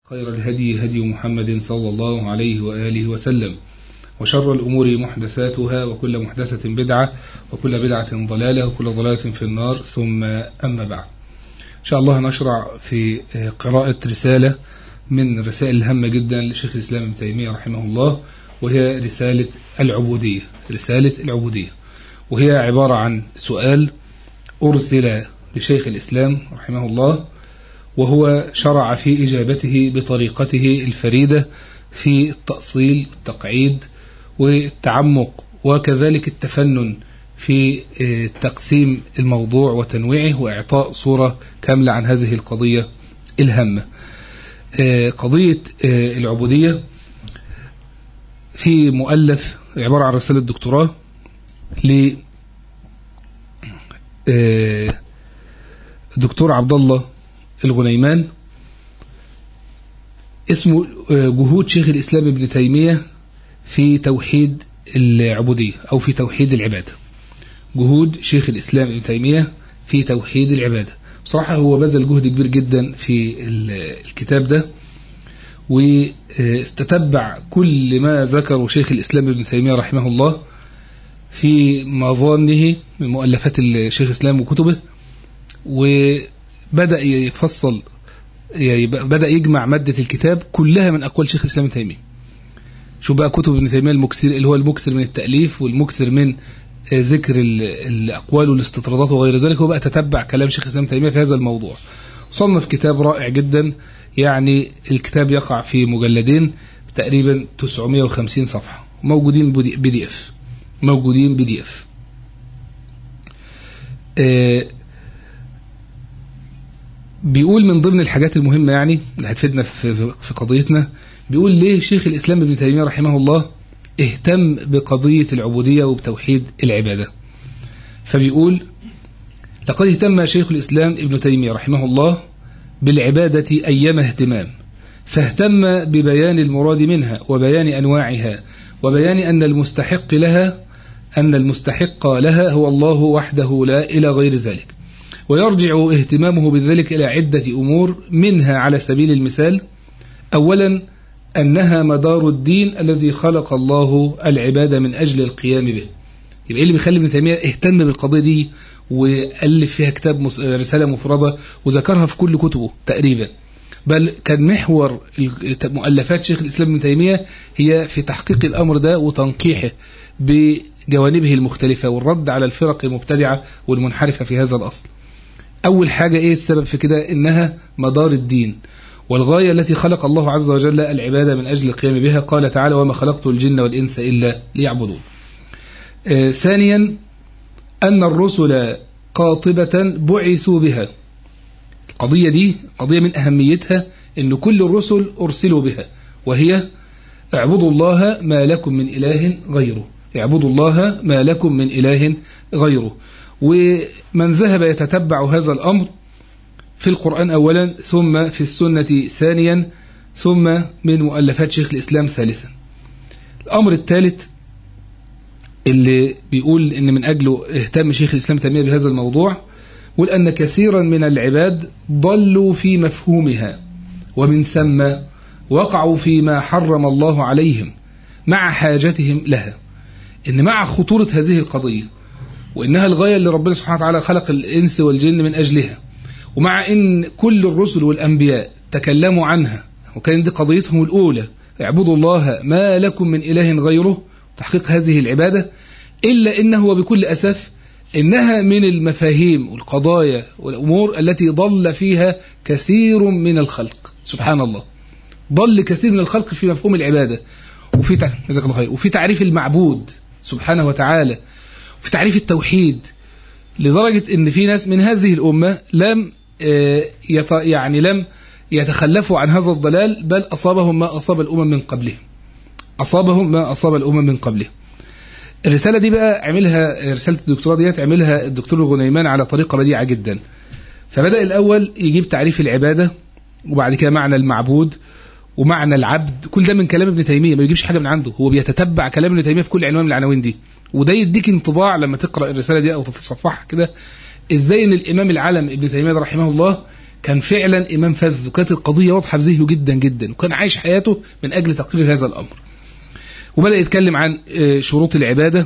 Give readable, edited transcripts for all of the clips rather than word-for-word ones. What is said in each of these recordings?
خير الهدي هدي محمد صلى الله عليه وآله وسلم، وشر الأمور محدثاتها، وكل محدثة بدعة، وكل بدعة ضلالة، وكل ضلالة في النار. ثم أما بعد، إن شاء الله نشرع في قراءة رسالة من الرسائل الهامة جدا لشيخ الإسلام ابن تيمية رحمه الله، وهي رسالة العبودية. رسالة العبودية وهي عبارة عن سؤال أرسل لشيخ الإسلام رحمه الله، وهو شرع في إجابته بطريقته الفريدة في التأصيل والتقعيد والتعمق، وكذلك التفنن في تقسيم الموضوع وتنويعه وإعطاء صورة كاملة عن هذه القضية الهامة. قضية العبودية في مؤلف عبارة عن رسالة دكتوراه لدكتور عبد الله الغنيمان، اسمه جهود شيخ الإسلام ابن تيمية في توحيد العبودية أو في توحيد العبادة. جهود شيخ الإسلام ابن تيمية في توحيد العبادة. بصراحة هو بذل جهد كبير جدا في الكتاب ده، واستتبع كل ما ذكره شيخ الإسلام ابن تيمية رحمه الله في مظانه من مؤلفات الشيخ الإسلام وكتبه، وبدأ يفصل، بدأ يجمع مادة الكتاب كلها من أقوال شيخ الإسلام ابن تيمية. شو بقى كتب ابن تيمية المكسر، اللي هو المكسر من التأليف والمكسر من ذكر الأقوال والاستطرادات وغير ذلك. هو بقى تتبع كلام شيخ الإسلام ابن تيمية في هذا الموضوع، صنف كتاب رائع جدا. يعني الكتاب يقع في مجلدين تقريبا 950 صفحة، موجودين موجودين PDF. بيقول من ضمن الحاجات المهمة يعني اللي هتفيدنا في قضيتنا، بيقول ليه شيخ الإسلام ابن تيمية رحمه الله اهتم بقضية العبودية وبتوحيد العبادة. فبيقول: لقد اهتم شيخ الإسلام ابن تيمية رحمه الله بالعبادة أيما اهتمام، فاهتم ببيان المراد منها وبيان أنواعها، وبيان أن المستحق لها هو الله وحده لا إلى غير ذلك. ويرجع اهتمامه بذلك إلى عدة أمور، منها على سبيل المثال: أولا، أنها مدار الدين الذي خلق الله العبادة من أجل القيام به. يبقى اللي بيخلي ابن تيمية اهتم بالقضية دي وألف فيها كتاب رسالة مفردة وذكرها في كل كتبه تقريبا، بل كان محور مؤلفات شيخ الإسلام ابن تيمية هي في تحقيق الأمر ده وتنقيحه بجوانبه المختلفة والرد على الفرق المبتدعة والمنحرفة في هذا الأصل. أول حاجة إيه السبب في كده؟ إنها مدار الدين والغاية التي خلق الله عز وجل العبادة من أجل القيام بها. قال تعالى: وما خلقت الجن والإنس إلا ليعبدون. ثانيا، أن الرسل قاطبة بعثوا بها. القضية دي قضية من أهميتها أن كل الرسل أرسلوا بها، وهي: اعبدوا الله ما لكم من إله غيره. اعبدوا الله ما لكم من إله غيره. ومن ذهب يتتبع هذا الأمر في القرآن أولا، ثم في السنة ثانيا، ثم من مؤلفات شيخ الإسلام ثالثا. الأمر الثالث اللي بيقول إن من أجله اهتم شيخ الإسلام تيمية بهذا الموضوع، يقول أن كثيرا من العباد ضلوا في مفهومها، ومن ثم وقعوا فيما حرم الله عليهم مع حاجتهم لها. إن مع خطورة هذه القضية، وإنها الغاية اللي ربنا سبحانه وتعالى خلق الإنس والجن من أجلها، ومع إن كل الرسل والأنبياء تكلموا عنها وكان دي قضيتهم الأولى: اعبدوا الله ما لكم من إله غيره، تحقيق هذه العبادة، إلا إنه وبكل أسف إنها من المفاهيم والقضايا والأمور التي ضل فيها كثير من الخلق. سبحان الله، ضل كثير من الخلق في مفهوم العبادة، وفي تعريف المعبود سبحانه وتعالى، وفي تعريف التوحيد، لدرجة إن في ناس من هذه الأمة لم يتخلفوا عن هذا الضلال، بل أصابهم ما أصاب الأمم من قبلهم. الرسالة دي بقى عملها، رسالة الدكتوراه ديت عملها الدكتور الغنيمان على طريقة بديعة جدا. فبدأ الأول يجيب تعريف العبادة، وبعد كده معنى المعبود ومعنى العبد. كل ده من كلام ابن تيمية، ما يجيبش حاجة من عنده، هو بيتتبع كلام ابن تيمية في كل عنوان من العناوين دي. وده يديك انطباع لما تقرأ الرسالة دي أو تتصفحها كده، إزاي إن الإمام العالم ابن تيمية رحمه الله كان فعلا إمام فذ، وكانت القضية واضحة في ذهنه جدا جدا، وكان عايش حياته من أجل تقرير هذا الأمر. وبدأ يتكلم عن شروط العبادة،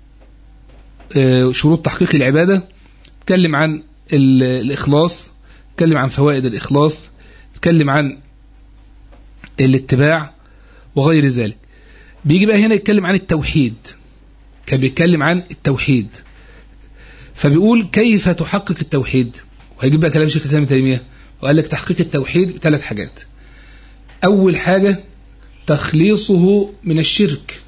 شروط تحقيق العبادة، يتكلم عن الإخلاص، يتكلم عن فوائد الإخلاص، يتكلم عن الاتباع وغير ذلك. بيجي بقى هنا يتكلم عن التوحيد، كان بيتكلم عن التوحيد، فبيقول كيف تحقق التوحيد. وهيجيب بقى كلام شيخ الإسلام ابن تيمية وقال لك تحقيق التوحيد بثلاث حاجات. أول حاجة تخليصه من الشرك،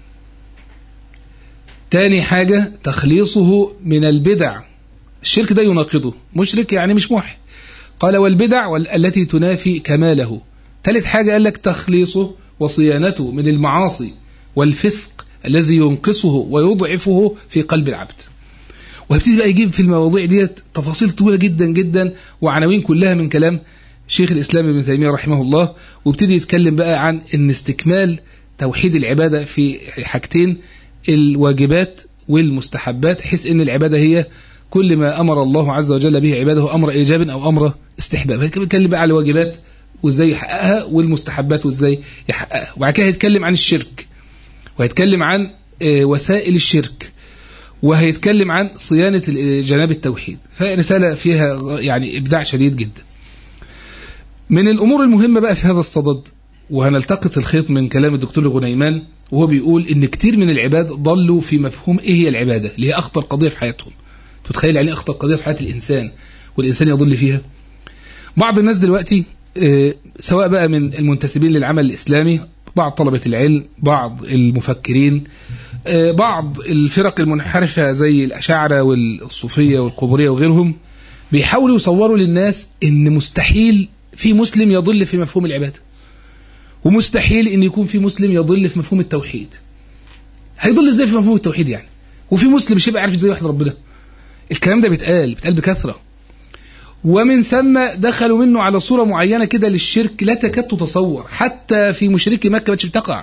تاني حاجة تخليصه من البدع، الشرك ده يناقضه، مشرك يعني مش موحد، قال والبدع التي تنافي كماله. ثالث حاجة قال لك تخليصه وصيانته من المعاصي والفسق الذي ينقصه ويضعفه في قلب العبد. وهبتدي بقى يجيب في المواضيع ديت تفاصيل طويلة جدا جدا وعناوين كلها من كلام شيخ الإسلام ابن تيمية رحمه الله. وابتدي يتكلم بقى عن ان استكمال توحيد العبادة في حاجتين، الواجبات والمستحبات، حيث ان العبادة هي كل ما أمر الله عز وجل به عباده أمر إيجاب أو أمر استحباب. هيتكلم بقى على الواجبات وازاي يحققها، والمستحبات وازاي يحققها. وبعد كده هيتكلم عن الشرك، وهيتكلم عن وسائل الشرك، وهيتكلم عن صيانة جناب التوحيد. فرسالة فيها يعني إبداع شديد جدا. من الأمور المهمة بقى في هذا الصدد، وهنلتقط الخيط من كلام الدكتور الغنيمان وهو بيقول إن كتير من العباد ضلوا في مفهوم إيه هي العبادة، اللي هي أخطر قضية في حياتهم. تتخيل يعني أخطر قضية في حياة الإنسان والإنسان يضل فيها؟ بعض الناس دلوقتي سواء بقى من المنتسبين للعمل الإسلامي، بعض طلبة العلم، بعض المفكرين، بعض الفرق المنحرفة زي الأشاعرة والصوفية والقبورية وغيرهم، بيحاولوا يصوروا للناس إن مستحيل في مسلم يضل في مفهوم العبادة، ومستحيل إن يكون في مسلم يضل في مفهوم التوحيد. هيضل إزاي في مفهوم التوحيد يعني؟ وفي مسلم مش هيبقى عارف إزاي يوحد ربنا؟ الكلام ده بيتقال بكثرة. ومن ثم دخلوا منه على صورة معينة كده للشرك لا تكاد تتصور، حتى في مشركي مكة ما بتقع.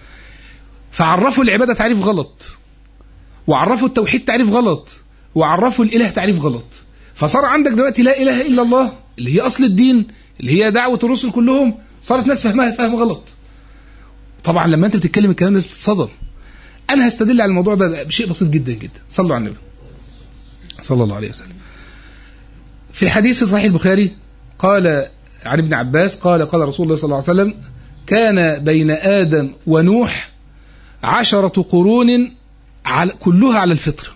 فعرفوا العبادة تعريف غلط، وعرفوا التوحيد تعريف غلط، وعرفوا الإله تعريف غلط. فصار عندك دلوقتي لا إله إلا الله اللي هي أصل الدين، اللي هي دعوة الرسل كلهم، صارت ناس فهمها فهم غلط. طبعا لما أنت بتتكلم الكلام الناس بتتصدم. أنا هستدل على الموضوع ده بشيء بسيط جدا جدا. صلوا على النبي صلى الله عليه وسلم. في الحديث في صحيح البخاري قال عن ابن عباس قال رسول الله صلى الله عليه وسلم: كان بين آدم ونوح 10 قرون كلها على الفطرة.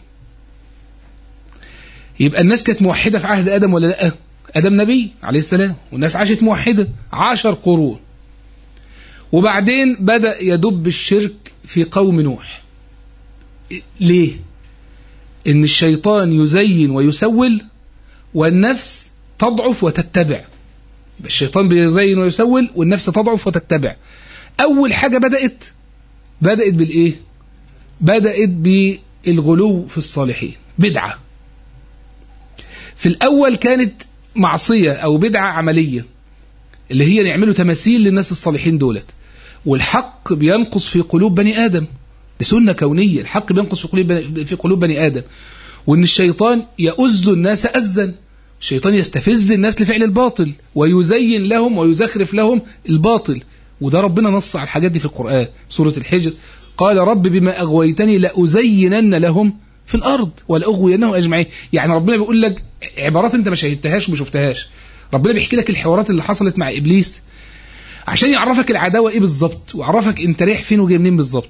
يبقى الناس كانت موحدة في عهد آدم ولا لا؟ آدم نبي عليه السلام، والناس عاشت موحدة 10 قرون. وبعدين بدأ يدب الشرك في قوم نوح. ليه؟ إن الشيطان يزين ويسول، والنفس تضعف وتتبع. الشيطان بيزين ويسول، والنفس تضعف وتتبع. أول حاجة بدأت بالإيه؟ بدأت بالغلو في الصالحين، بدعة. في الأول كانت معصية أو بدعة عملية، اللي هي يعملوا تماثيل للناس الصالحين دولت. والحق بينقص في قلوب بني آدم، دي سنة كونية، الحق بينقص في قلوب بني آدم. وإن الشيطان يؤز الناس أزا، الشيطان يستفز الناس لفعل الباطل ويزين لهم ويزخرف لهم الباطل. وده ربنا نص على الحاجات دي في القرآن. سورة الحجر قال: رب بما أغويتني لأزينن لهم في الأرض ولأغوينهم أجمعين. يعني ربنا بيقول لك عبارات أنت ما شاهدتهاش وما شفتهاش. ربنا بيحكي لك الحوارات اللي حصلت مع إبليس عشان يعرفك العداوة إيه بالظبط، ويعرفك أنت رايح فين وجاي منين بالظبط.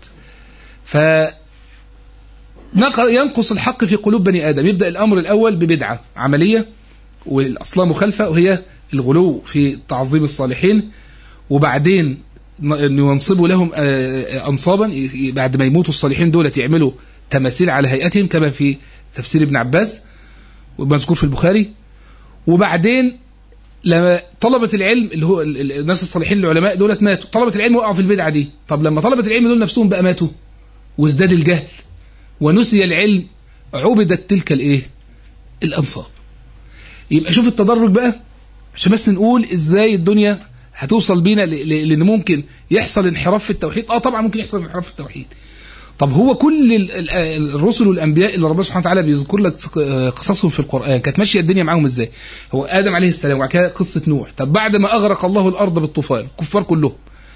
ينقص الحق في قلوب بني آدم. يبدأ الأمر الأول ببدعة عملية والأصلها مخالفة، وهي الغلو في تعظيم الصالحين. وبعدين ينصبوا لهم أنصابا، بعد ما يموتوا الصالحين دولة يعملوا تماثيل على هيئتهم كما في تفسير ابن عباس ومذكور في البخاري. وبعدين لما طلبة العلم اللي هو الناس الصالحين العلماء دولت ماتوا، طلبة العلم وقعوا في البدعة دي. طب لما طلبة العلم دول نفسهم بقى ماتوا وازداد الجهل ونسي العلم، عبدت تلك الأنصاب. يبقى شوف التدرج بقى، عشان بس نقول ازاي الدنيا هتوصل بينا لان ممكن يحصل انحراف في التوحيد. طبعا ممكن يحصل انحراف في التوحيد، طب هو كل الرسل والانبياء اللي ربنا سبحانه وتعالى بيذكر لك قصصهم في القران كانت ماشيه الدنيا معاهم ازاي؟ هو ادم عليه السلام، وبعد كده قصه نوح، طب بعد ما اغرق الله الارض بالطوفان الكفار كلهم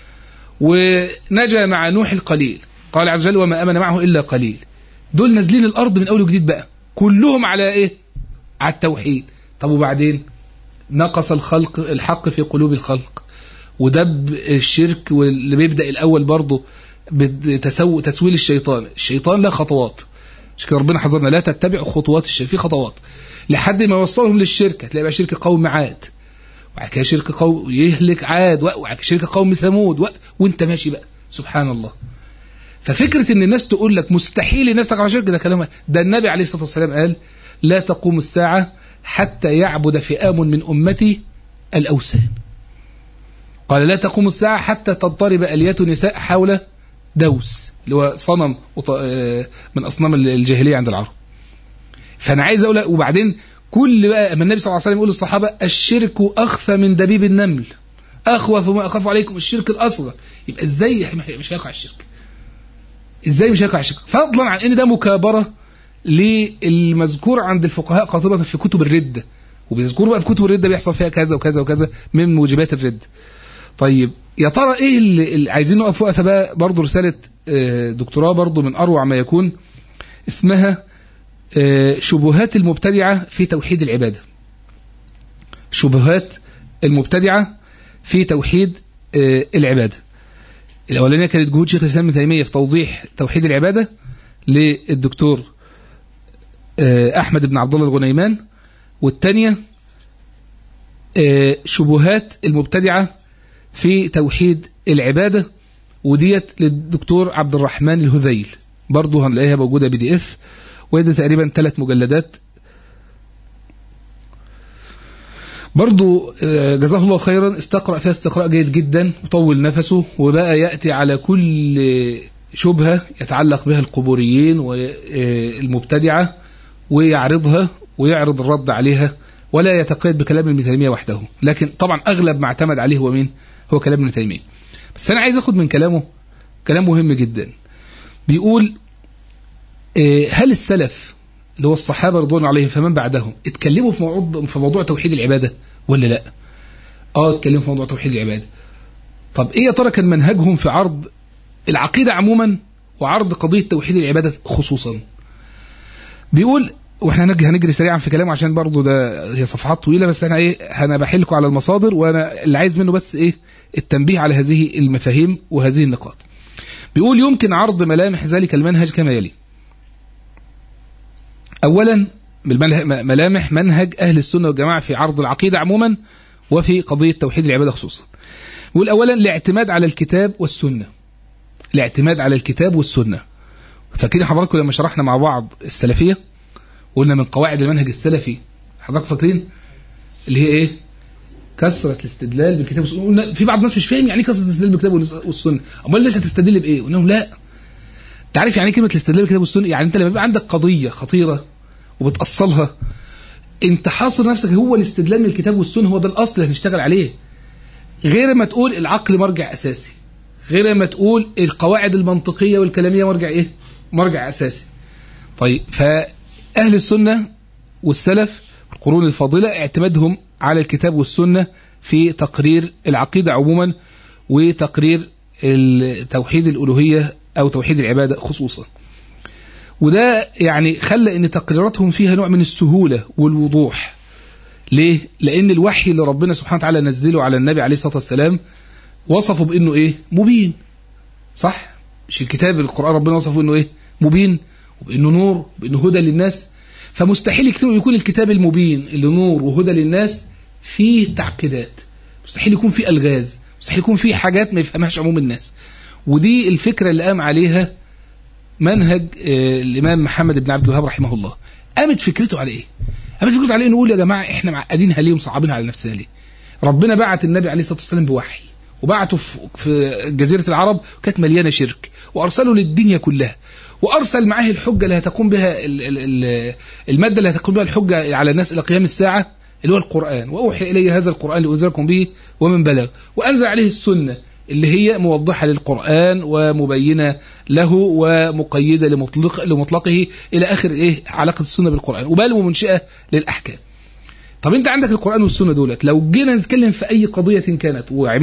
ونجا مع نوح القليل، قال عز وجل وما امن معه الا قليل، دول نازلين الارض من اول وجديد بقى كلهم على ايه؟ على التوحيد. طب وبعدين نقص الحق في قلوب الخلق، ودب الشرك، واللي بيبدا الاول برضه تسويل الشيطان له خطوات، مش كده ربنا حذرنا لا تتبعوا خطوات الشرك، في خطوات لحد ما يوصلهم للشرك. هتلاقي بقى شرك قوم عاد، وبعد كده شرك قوم يهلك عاد، وبعد كده شرك قوم ثمود، وانت ماشي بقى سبحان الله. ففكره ان الناس تقول لك مستحيل الناس تقع على شرك، ده كلام، ده النبي عليه الصلاه والسلام قال لا تقوم الساعه حتى يعبد فئام من امتي الاوثان. قال لا تقوم الساعه حتى تضطرب اليات نساء حول دوس، اللي هو صنم من أصنام الجاهلية عند العرب. فأنا عايز أقول، وبعدين كل بقى أما النبي صلى الله عليه وسلم يقول للصحابة الشرك أخفى من دبيب النمل، أخوف ما أخاف عليكم الشرك الأصغر، يبقى إزاي مش هيقع الشرك؟ إزاي مش هيقع الشرك؟ فضلا عن إن ده مكابرة للمذكور عند الفقهاء قاطبة في كتب الردة، وبيذكروا بقى في كتب الردة بيحصل فيها كذا وكذا وكذا من موجبات الردة. طيب يا ترى ايه اللي عايزين نقف وقفه بقى؟ برضه رساله دكتوراه برضه من اروع ما يكون، اسمها شبهات المبتدعه في توحيد العباده. شبهات المبتدعه في توحيد العباده. الاولانيه كانت جهود شيخ الاسلام ابن تيميه في توضيح توحيد العباده للدكتور احمد بن عبد الله الغنيمان، والثانيه شبهات المبتدعه في توحيد العبادة، وديت للدكتور عبد الرحمن الهذيل، برضه هنلاقيها موجودة PDF، وهي تقريبا 3 مجلدات. برضه جزاه الله خيرا استقرأ فيها استقراء جيد جدا، وطول نفسه، وبقى يأتي على كل شبهة يتعلق بها القبوريين والمبتدعة ويعرضها ويعرض الرد عليها، ولا يتقيد بكلام ابن تيمية وحده، لكن طبعا أغلب ما اعتمد عليه هو مين؟ هو كلام ابن تيمية. بس أنا عايز أخد من كلامه كلام مهم جدا. بيقول هل السلف اللي هو الصحابة رضوان عليهم فمن بعدهم اتكلموا في موضوع توحيد العبادة ولا لا؟ اتكلموا في موضوع توحيد العبادة. طب ايه يا ترى كان منهجهم في عرض العقيدة عموما وعرض قضية توحيد العبادة خصوصا؟ بيقول، واحنا هنجري سريعا في كلامه عشان برضو ده هي صفحات طويلة، بس انا انا بحلكم على المصادر، وانا اللي عايز منه بس التنبيه على هذه المفاهيم وهذه النقاط. بيقول يمكن عرض ملامح ذلك المنهج كما يلي. اولا ملامح منهج اهل السنة والجماعة في عرض العقيدة عموما وفي قضية توحيد العبادة خصوصا. بيقول اولا الاعتماد على الكتاب والسنة. الاعتماد على الكتاب والسنة. فاكرين حضراتكم لما شرحنا مع بعض السلفية قلنا من قواعد المنهج السلفي، حضراتكم فاكرين اللي هي كثرة الاستدلال بالكتاب والسنة. قلنا في بعض الناس مش فاهم يعني كثرة الاستدلال بالكتاب والسنة، امال لسه تستدل بايه؟ قلنا لهم لا، تعرف يعني كلمة الاستدلال بالكتاب والسنة؟ يعني انت لما يبقى عندك قضية خطيرة وبتأصلها، انت حاصر نفسك هو الاستدلال من الكتاب والسنة، هو ده الاصل اللي هنشتغل عليه، غير ما تقول العقل مرجع اساسي، غير ما تقول القواعد المنطقية والكلامية مرجع اساسي. طيب فأهل السنة والسلف القرون الفاضلة اعتمادهم على الكتاب والسنة في تقرير العقيدة عموما وتقرير توحيد الألوهية أو توحيد العبادة خصوصا. وده يعني خلى ان تقريراتهم فيها نوع من السهولة والوضوح. ليه؟ لأن الوحي اللي ربنا سبحانه وتعالى نزله على النبي عليه الصلاة والسلام وصفه بأنه مبين، صح؟ مش الكتاب القرآن ربنا وصفه بأنه مبين، وبأنه نور، وبأنه هدى للناس. فمستحيل يكون الكتاب المبين اللي نور وهدى للناس فيه تعقيدات، مستحيل يكون فيه ألغاز، مستحيل يكون فيه حاجات ما يفهمهاش عموم الناس. ودي الفكرة اللي قام عليها منهج الإمام محمد بن عبد الوهاب رحمه الله. قامت فكرته على قامت فكرته على نقول يا جماعة احنا معقدينها ليه ومصعبينها على نفسنا ليه؟ ربنا بعت النبي عليه الصلاة والسلام بوحي، وبعته في جزيرة العرب كانت مليانة شرك، وأرسله للدنيا كلها، وأرسل معاه الحجة اللي هتقوم بها المادة اللي هتقوم بها الحجة على الناس إلى قيام الساعة اللي هو القرآن. وأوحي إلي هذا القرآن لأنذركم به ومن بلغ. وأنزل عليه السنة اللي هي موضحة للقرآن ومبينة له ومقيدة لمطلقه إلى آخر علاقة السنة بالقرآن، وبل ومنشئة للأحكام. طب انت عندك القرآن والسنة دولت، لو جينا نتكلم في أي قضية كانت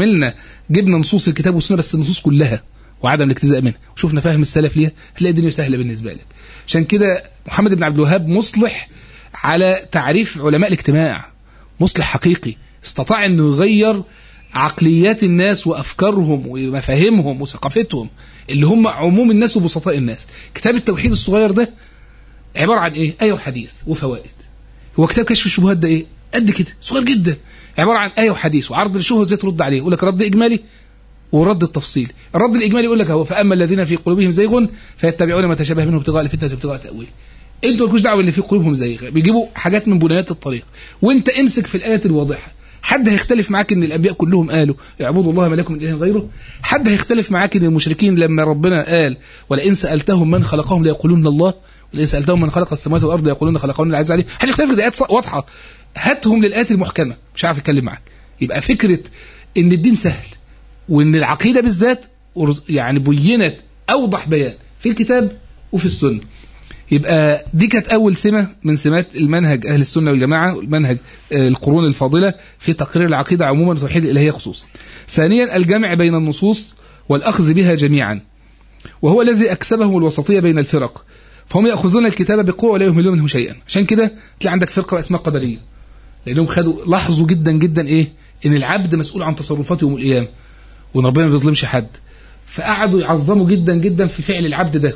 جبنا نصوص الكتاب والسنة، بس النصوص كلها وعدم الاجتزاء منها، وشوفنا فهم السلف ليها، هتلاقي الدنيا سهلة بالنسبة لك. عشان كده محمد بن عبد الوهاب مصلح على تعريف علماء الاجتماع، مصلح حقيقي، استطاع انه يغير عقليات الناس وأفكارهم ومفاهيمهم وثقافتهم اللي هم عموم الناس وبسطاء الناس. كتاب التوحيد الصغير ده عبارة عن آية وحديث وفوائد. هو كتاب كشف الشبهات ده قد كده، صغير جدا، عبارة عن آية وحديث وعرض الشبهة ازاي ترد عليه. يقول لك رد إجمالي ورد التفصيل. الرد الإجمالي يقول لك هو فأما الذين في قلوبهم زيغ فيتبعون ما تشابه منه ابتغاء الفتنة وابتغاء تأويله. انتوا مالكوش دعوه اللي في قلوبهم زيغ، بيجيبوا حاجات من بنيات الطريق، وانت امسك في الآيات الواضحة. حد هيختلف معاك ان الانبياء كلهم قالوا اعبدوا الله ما لكم من اله غيره؟ حد هيختلف معاك ان المشركين لما ربنا قال ولئن سالتهم من خلقهم ليقولون الله، ولئن سالتهم من خلق السماوات والارض ليقولون خلقهن العزيز عليم؟ حد يختلف؟ دي ايات واضحه، هاتهم للآيات المحكمه مش عارف اتكلم معاك. يبقى فكره ان الدين سهل، وان العقيده بالذات يعني بينت اوضح بيان في الكتاب وفي السنه. يبقى دي كانت أول سمة من سمات المنهج أهل السنة والجماعة، المنهج القرون الفاضلة في تقرير العقيدة عموما وتوحيد الإلهية خصوصا. ثانيا الجمع بين النصوص والأخذ بها جميعا، وهو الذي أكسبهم الوسطية بين الفرق، فهم يأخذون الكتاب بقوة ولا يهملون منه شيئا. عشان كده تلاقي عندك فرقة اسمها قدرية، لأنهم لاحظوا جدا جدا إن العبد مسؤول عن تصرفاته يوم القيامة، وإن ربنا ما بيظلمش حد، فقعدوا يعظموا جدا جدا في فعل العبد ده،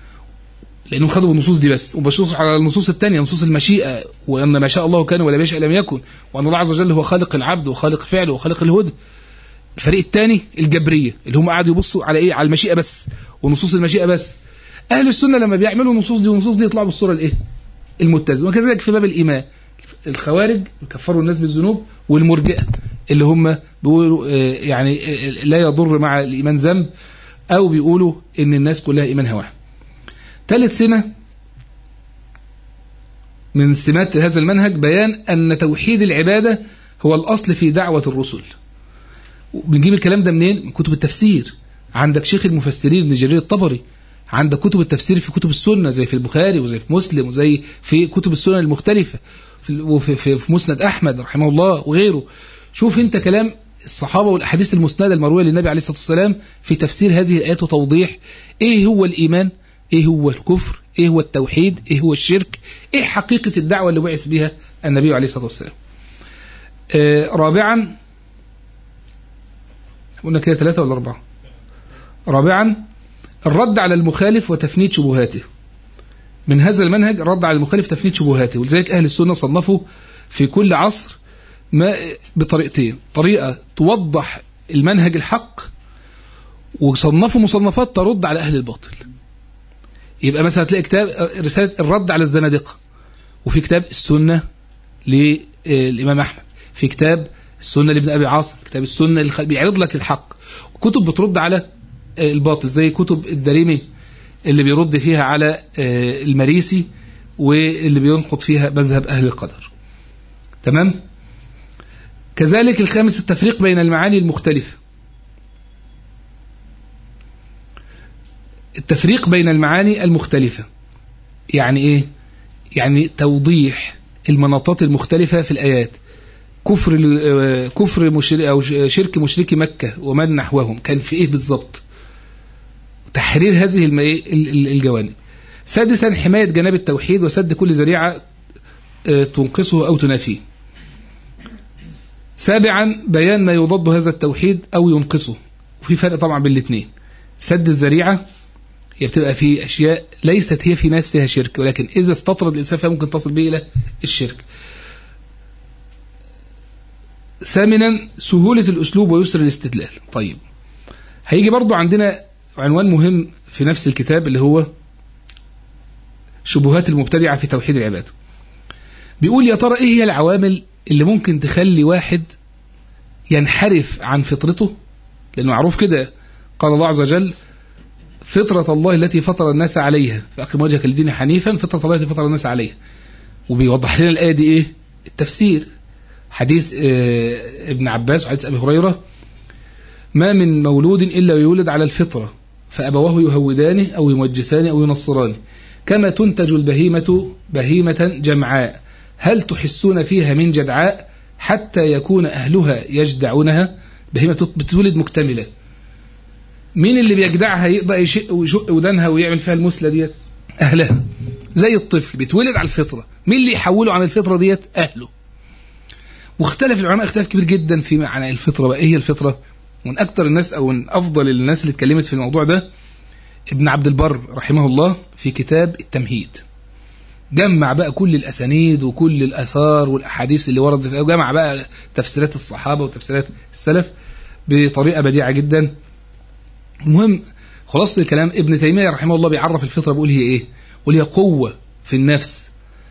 لأنهم خدوا النصوص دي بس، وبشوص على النصوص الثانية، نصوص المشيئة، وأن ما شاء الله كان ولا يشاء لم يكن، وأن الله عز وجل هو خالق العبد وخالق فعله وخالق الهدى. الفريق الثاني الجبرية اللي هم قعدوا يبصوا على على المشيئة بس ونصوص المشيئة بس. أهل السنة لما بيعملوا النصوص دي والنصوص دي يطلعوا بالصورة المتزنة. وكذلك في باب الإيمان الخوارج يكفروا الناس بالذنوب، والمرجئة اللي هم بيقولوا يعني لا يضر مع الإيمان ذنب، أو بيقولوا إن الناس كلها إيمانها واحد. ثالث سمة من سمات هذا المنهج بيان أن توحيد العبادة هو الأصل في دعوة الرسل. بنجيب الكلام ده منين؟ من كتب التفسير. عندك شيخ المفسرين ابن جرير الطبري، عندك كتب التفسير في كتب السنة زي في البخاري وزي في مسلم وزي في كتب السنة المختلفة، في مسند أحمد رحمه الله وغيره. شوف انت كلام الصحابة والأحاديث المسندة المروية للنبي عليه الصلاة والسلام في تفسير هذه الآيات وتوضيح ايه هو الإيمان، ايه هو الكفر، ايه هو التوحيد، ايه هو الشرك، ايه حقيقة الدعوة اللي بعث بها النبي عليه الصلاة والسلام. رابعا، قلنا كده 3 ولا 4؟ رابعا الرد على المخالف وتفنيد شبهاته. من هذا المنهج الرد على المخالف تفنيد شبهاته، ولذلك أهل السنة صنفوا في كل عصر ما بطريقتين: طريقة توضح المنهج الحق، وصنفوا مصنفات ترد على أهل الباطل. يبقى مثلا تلاقي كتاب رسالة الرد على الزنادقة، وفي كتاب السنة للإمام أحمد، في كتاب السنة لابن أبي عاصم، كتاب السنة بيعرض لك الحق، وكتب بترد على الباطل زي كتب الدارمي اللي بيرد فيها على المريسي، واللي بينقض فيها مذهب أهل القدر. تمام؟ كذلك الخامس التفريق بين المعاني المختلفة. التفريق بين المعاني المختلفة يعني ايه؟ يعني توضيح المناطات المختلفة في الآيات. كفر أو شرك مشركي مكة ومن نحوهم كان في ايه بالضبط؟ تحرير هذه الجوانب. سادسا حماية جناب التوحيد وسد كل ذريعة تنقصه أو تنافيه. سابعا بيان ما يضاد هذا التوحيد أو ينقصه، وفي فرق طبعا بين الاثنين. سد الذريعة هي بتبقى في أشياء ليست هي في نفسها شرك، ولكن إذا استطرد الإنسان فيها ممكن تصل به إلى الشرك. ثامنا سهولة الأسلوب ويسر الاستدلال. طيب هيجي برضو عندنا عنوان مهم في نفس الكتاب اللي هو شبهات المبتدعة في توحيد العبادة. بيقول يا ترى إيه هي العوامل اللي ممكن تخلي واحد ينحرف عن فطرته؟ لأنه معروف كده قال الله عز وجل فطرة الله التي فطر الناس عليها فأقم وجهك للدين حنيفا فطرة الله التي فطر الناس عليها. وبيوضح لنا الآية دي إيه؟ التفسير. حديث ابن عباس وحديث أبي هريرة ما من مولود إلا ويولد على الفطرة فأبواه يهودانه أو يمجسانه أو ينصرانه، كما تنتج البهيمة بهيمة جمعاء هل تحسون فيها من جدعاء حتى يكون أهلها يجدعونها. بهيمة بتولد مكتملة، مين اللي بيجدعها يقدر يشق ودانها ويعمل فيها المثلى ديت؟ أهلها. زي الطفل بيتولد على الفطرة، مين اللي يحوله عن الفطرة ديت؟ أهله. واختلف العلماء اختلاف كبير جدا في معنى الفطرة بقى. إيه هي الفطرة؟ من أكثر الناس أو من أفضل الناس اللي اتكلمت في الموضوع ده ابن عبد البر رحمه الله في كتاب التمهيد. جمع بقى كل الأسانيد وكل الآثار والأحاديث اللي وردت، وجمع بقى تفسيرات الصحابة وتفسيرات السلف بطريقة بديعة جدا. المهم خلاصة الكلام، ابن تيمية رحمه الله بيعرف الفطرة بيقول هي إيه؟ بيقول هي قوة في النفس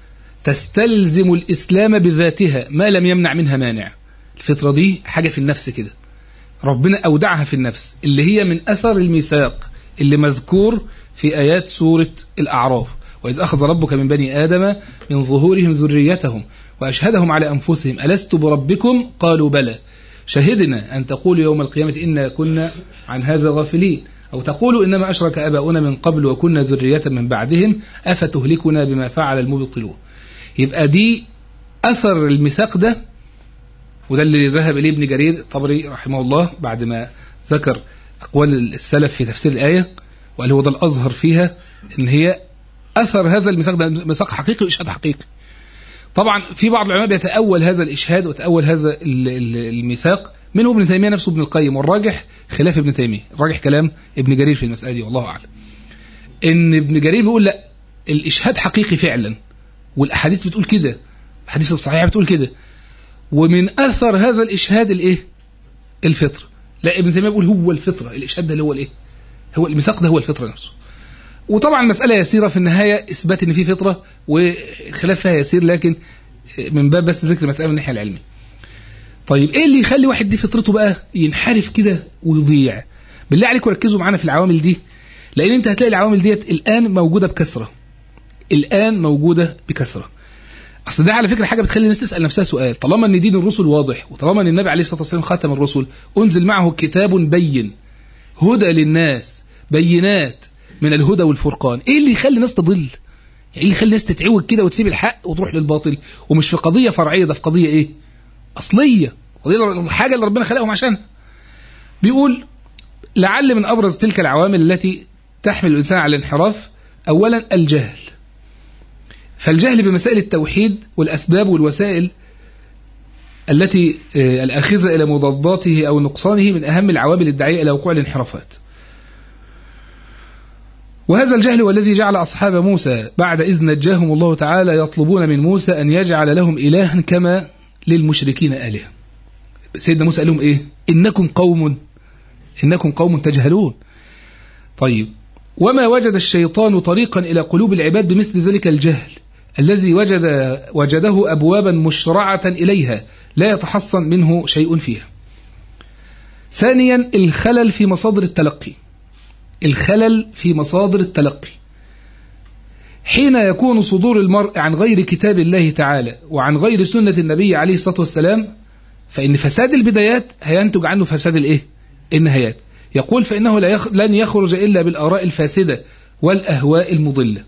تستلزم الإسلام بذاتها ما لم يمنع منها مانع. الفطرة دي حاجة في النفس كده، ربنا أودعها في النفس، اللي هي من أثر الميثاق اللي مذكور في آيات سورة الأعراف: وإذ أخذ ربك من بني آدم من ظهورهم ذريتهم وأشهدهم على أنفسهم ألست بربكم قالوا بلى شهدنا أن تقولوا يوم القيامة إنا كنا عن هذا غافلين أو تقولوا إنما أشرك آباؤنا من قبل وكنا ذرية من بعدهم أفتهلكنا بما فعل المبطلون. يبقى دي أثر الميثاق ده، وده اللي ذهب إليه ابن جرير الطبري رحمه الله بعد ما ذكر أقوال السلف في تفسير الآية، وقال هو ده الأظهر فيها إن هي أثر هذا الميثاق ده ميثاق حقيقي وإشهاد حقيقي. طبعا في بعض العلماء بيتأول هذا الإشهاد وتأول هذا الميثاق، منه ابن تيمية نفسه ابن القيم، والراجح خلاف ابن تيمية، الراجح كلام ابن جرير في المسألة دي والله أعلم. إن ابن جرير بيقول لا، الإشهاد حقيقي فعلا، والأحاديث بتقول كده، الحديث الصحيح بتقول كده، ومن أثر هذا الإشهاد الإيه؟ الفطر. لا، ابن تيمية بيقول هو الفطرة، الإشهاد ده اللي هو الإيه؟ هو الميثاق ده هو الفطرة نفسه. وطبعا مسألة يسيرة في النهاية إثبات إن في فطرة، وخلاف فيها يسير، لكن من باب بس ذكر مسألة من الناحية العلمية. طيب إيه اللي يخلي واحد دي فطرته بقى ينحرف كده ويضيع؟ بالله عليكم ركزوا معانا في العوامل دي، لأن أنت هتلاقي العوامل ديت الآن موجودة بكثرة، الآن موجودة بكثرة. أصل ده على فكرة حاجة بتخلي الناس تسأل نفسها سؤال: طالما أن دين الرسل واضح، وطالما أن النبي عليه الصلاة والسلام خاتم الرسل، أنزل معه كتاب بين هدى للناس، بينات من الهدى والفرقان، إيه اللي يخلي الناس تضل؟ يعني إيه اللي يخلي الناس تتعوج كده وتسيب الحق وتروح للباطل؟ ومش في قضية فرعية، ده في قضية إيه؟ أصلية، قضية الحاجة اللي ربنا خلقهم عشانها. بيقول: لعل من أبرز تلك العوامل التي تحمل الإنسان على الانحراف أولا الجهل. فالجهل بمسائل التوحيد والأسباب والوسائل التي الآخذة إلى مضاداته أو نقصانه من أهم العوامل الداعية إلى وقوع الانحرافات. وهذا الجهل هو الذي جعل أصحاب موسى بعد إذ نجاهم الله تعالى يطلبون من موسى أن يجعل لهم إلها كما للمشركين آلهة. سيدنا موسى قال لهم إيه؟ إنكم قوم تجهلون. طيب، وما وجد الشيطان طريقا إلى قلوب العباد بمثل ذلك الجهل الذي وجده أبوابا مشرعة إليها لا يتحصن منه شيء فيها. ثانيا الخلل في مصادر التلقي. الخلل في مصادر التلقي حين يكون صدور المرء عن غير كتاب الله تعالى وعن غير سنة النبي عليه الصلاة والسلام، فإن فساد البدايات هينتج عنه فساد الإيه؟ النهايات. يقول: فإنه لن يخرج إلا بالآراء الفاسدة والأهواء المضلة.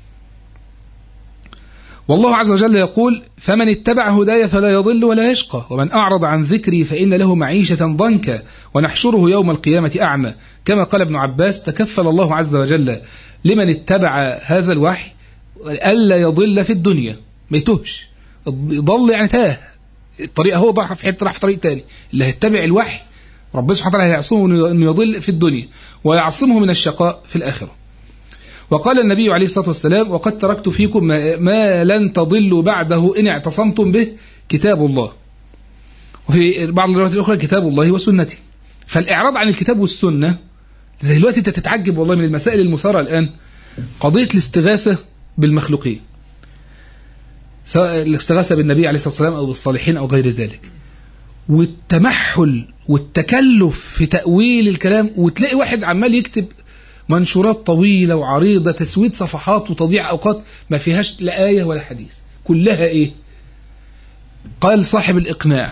والله عز وجل يقول: فمن اتبع هداي فلا يضل ولا يشقى ومن أعرض عن ذكري فإن له معيشة ضنكا ونحشره يوم القيامة أعمى. كما قال ابن عباس: تكفل الله عز وجل لمن اتبع هذا الوحي ألا يضل في الدنيا، ما يتهش. ضل يعني تاه الطريقة، هو ضعف في حتة راح في طريق تاني. اللي هيتبع الوحي ربنا سبحانه وتعالى هيعصمه أنه يضل في الدنيا ويعصمه من الشقاء في الآخرة. وقال النبي عليه الصلاة والسلام: وقد تركت فيكم ما لن تضلوا بعده إن اعتصمتم به كتاب الله. وفي بعض الروايات الأخرى كتاب الله وسنتي. فالإعراض عن الكتاب والسنة، زي الوقت أنت تتعجب والله من المسائل المثارة الآن، قضية الاستغاثة بالمخلوقين، سواء الاستغاثة بالنبي عليه الصلاة والسلام أو بالصالحين أو غير ذلك، والتمحل والتكلف في تأويل الكلام. وتلاقي واحد عمال يكتب منشورات طويلة وعريضة، تسويد صفحات وتضيع أوقات ما فيهاش لا آية ولا حديث، كلها إيه؟ قال صاحب الإقناع: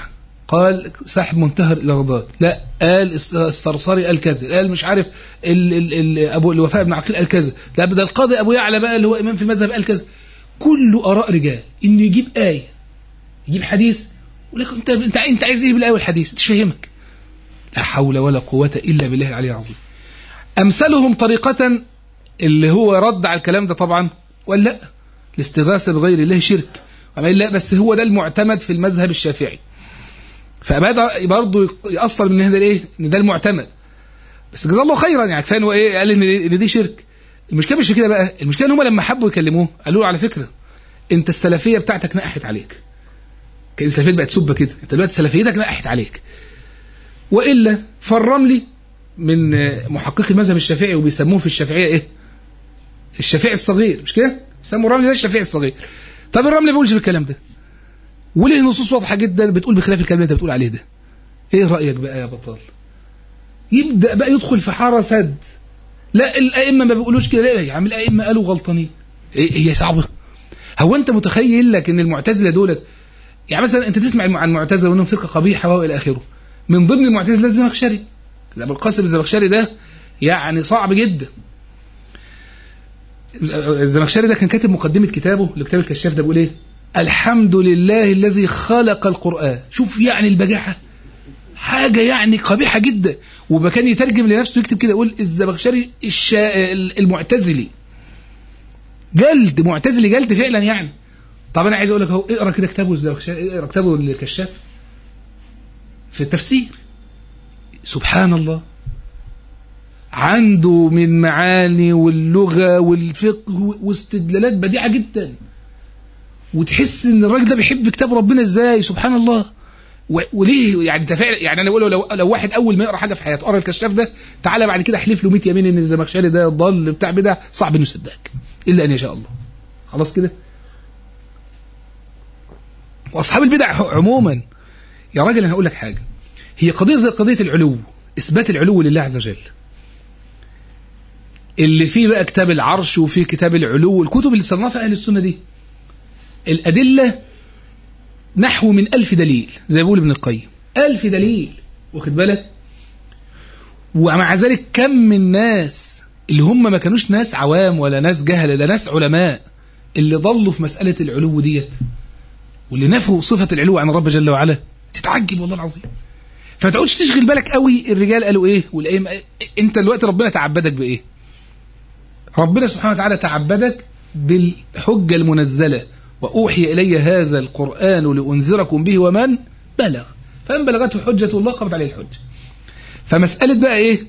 قال صاحب منتهى الإغضاض، لا قال الصرصاري قال كذا، قال مش عارف أبو الوفاء بن عقيل قال كذا، لا ده القاضي أبو يعلى بقى اللي هو إمام في المذهب قال كذا. كله آراء رجال، إنه يجيب آية يجيب حديث، ولكن أنت عايز إيه بالآية والحديث؟ مش فاهمك. لا حول ولا قوة إلا بالله العلي العظيم. أمثلهم طريقة اللي هو رد على الكلام ده طبعا، ولا لا الاستغاثة بغير الله شرك، لا بس هو ده المعتمد في المذهب الشافعي، فبدأ برضه يأصل من هذا الايه، ان ده المعتمد. بس جزاه الله خيرا، يعني كفايه هو ايه قال ان دي شرك. المشكله مش في كده بقى، المشكله ان هم لما حبوا يكلموه قالوا له على فكره انت السلفيه بتاعتك نقحت عليك، كان السلفيه بقت سبه كده، انت دلوقتي سلفيتك نقحت عليك. والا فالرملي من محققي المذهب الشافعي، وبيسموه في الشافعيه ايه، الشافعي الصغير، مش كده؟ بيسموا الرملي ده الشافعي الصغير. طب الرملي ما بيقولش بالكلام ده، وليه نصوص واضحه جدا بتقول بخلاف الكلام اللي انت بتقول عليه ده. ايه رايك بقى يا بطال؟ يبدا بقى يدخل في حاره سد، لا الائمه ما بيقولوش كده، لا يا عم الائمه قالوا غلطانين. إيه هي صعبه؟ هو انت متخيل لك ان المعتزله دولت، يعني مثلا انت تسمع عن المعتزله وانهم فرقه قبيحه والى اخره، من ضمن المعتزله الزمخشري، ابو القاسم الزمخشري ده يعني صعب جدا. الزمخشري ده كان كاتب مقدمه كتابه لكتاب الكشاف ده، بيقول ايه؟ الحمد لله الذي خلق القرآن. شوف يعني البجاحة، حاجة يعني قبيحة جدا. وكان يترجم لنفسه يكتب كده يقول الزمخشري المعتزلي، جلد معتزلي جلد فعلا يعني. طب انا عايز اقول لك اهو، اقرا كده كتابه الزمخشري، اقرا كتابه الكشاف في التفسير، سبحان الله، عنده من معاني واللغة والفقه واستدلالات بديعة جدا، وتحس ان الراجل ده بيحب كتاب ربنا ازاي، سبحان الله. وليه يعني تفعل، يعني انا بقول لو واحد اول ما يقرا حاجه في حياته قرا الكشاف ده، تعالى بعد كده احلف له 100 يمين ان الزمخشري ده ضل بتاع بدع، صعب انه يصدقك الا ان يشاء الله. خلاص كده. واصحاب البدع عموما يا راجل، انا هقول لك حاجه، هي قضيه زي قضيه العلو، اثبات العلو لله عز وجل، اللي فيه بقى كتاب العرش وفيه كتاب العلو، الكتب اللي صنفها اهل السنه دي، الأدلة نحو من 1000 دليل، زي ما بيقول ابن القيم 1000 دليل، واخد بالك؟ ومع ذلك كم من ناس اللي هم ما كانوش ناس عوام ولا ناس جهل، ده ناس علماء اللي ضلوا في مسألة العلو ديت، واللي نفوا صفة العلو عن رب جل وعلا. تتعجب والله العظيم. فما تقعدش تشغل بالك قوي الرجال قالوا ايه والأئمة، انت دلوقتي ربنا تعبدك بايه؟ ربنا سبحانه وتعالى تعبدك بالحجة المنزلة، وأوحي إلي هذا القرآن لأنذركم به ومن بلغ، فمن بلغته حجة الله قامت عليه الحجة. فمسألة بقى إيه؟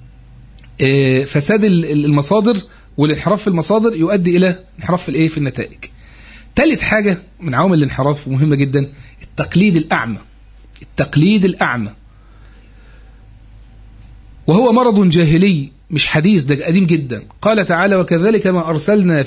فساد المصادر والانحراف في المصادر يؤدي إلى انحراف في الإيه؟ في النتائج. ثالث حاجة من عوامل الانحراف مهمة جدا، التقليد الأعمى. التقليد الأعمى وهو مرض جاهلي مش حديث، ده قديم جدا. قال تعالى وكذلك ما أرسلنا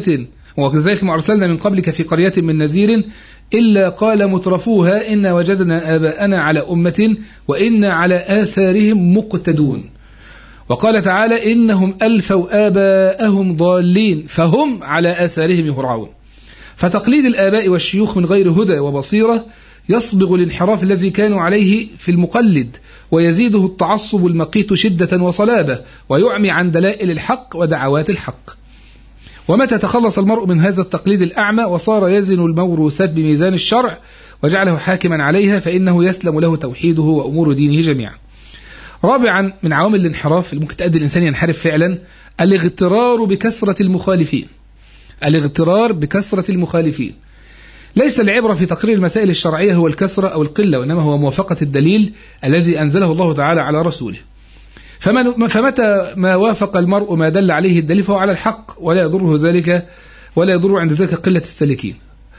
من قبلك في قرية من نذير إلا قال مترفوها إنا وجدنا آباءنا على أمة وإنا على آثارهم مقتدون. وقال تعالى إنهم ألفوا آباءهم ضالين فهم على آثارهم يهرعون. فتقليد الآباء والشيوخ من غير هدى وبصيرة يصبغ الانحراف الذي كانوا عليه في المقلد، ويزيده التعصب المقيت شدة وصلابة، ويعمي عن دلائل الحق ودعوات الحق. ومتى تخلص المرء من هذا التقليد الأعمى وصار يزن الموروثات بميزان الشرع وجعله حاكما عليها، فإنه يسلم له توحيده وأمور دينه جميعا. رابعا من عوامل الانحراف اللي ممكن تؤدي الإنسان ينحرف فعلا، الاغترار بكثرة المخالفين. الاغترار بكثرة المخالفين. ليس العبرة في تقرير المسائل الشرعية هو الكثرة أو القلة، وإنما هو موافقة الدليل الذي أنزله الله تعالى على رسوله. فمتى ما وافق المرء ما دل عليه الدليل فهو على الحق، ولا يضر عند ذلك قلة السالكين.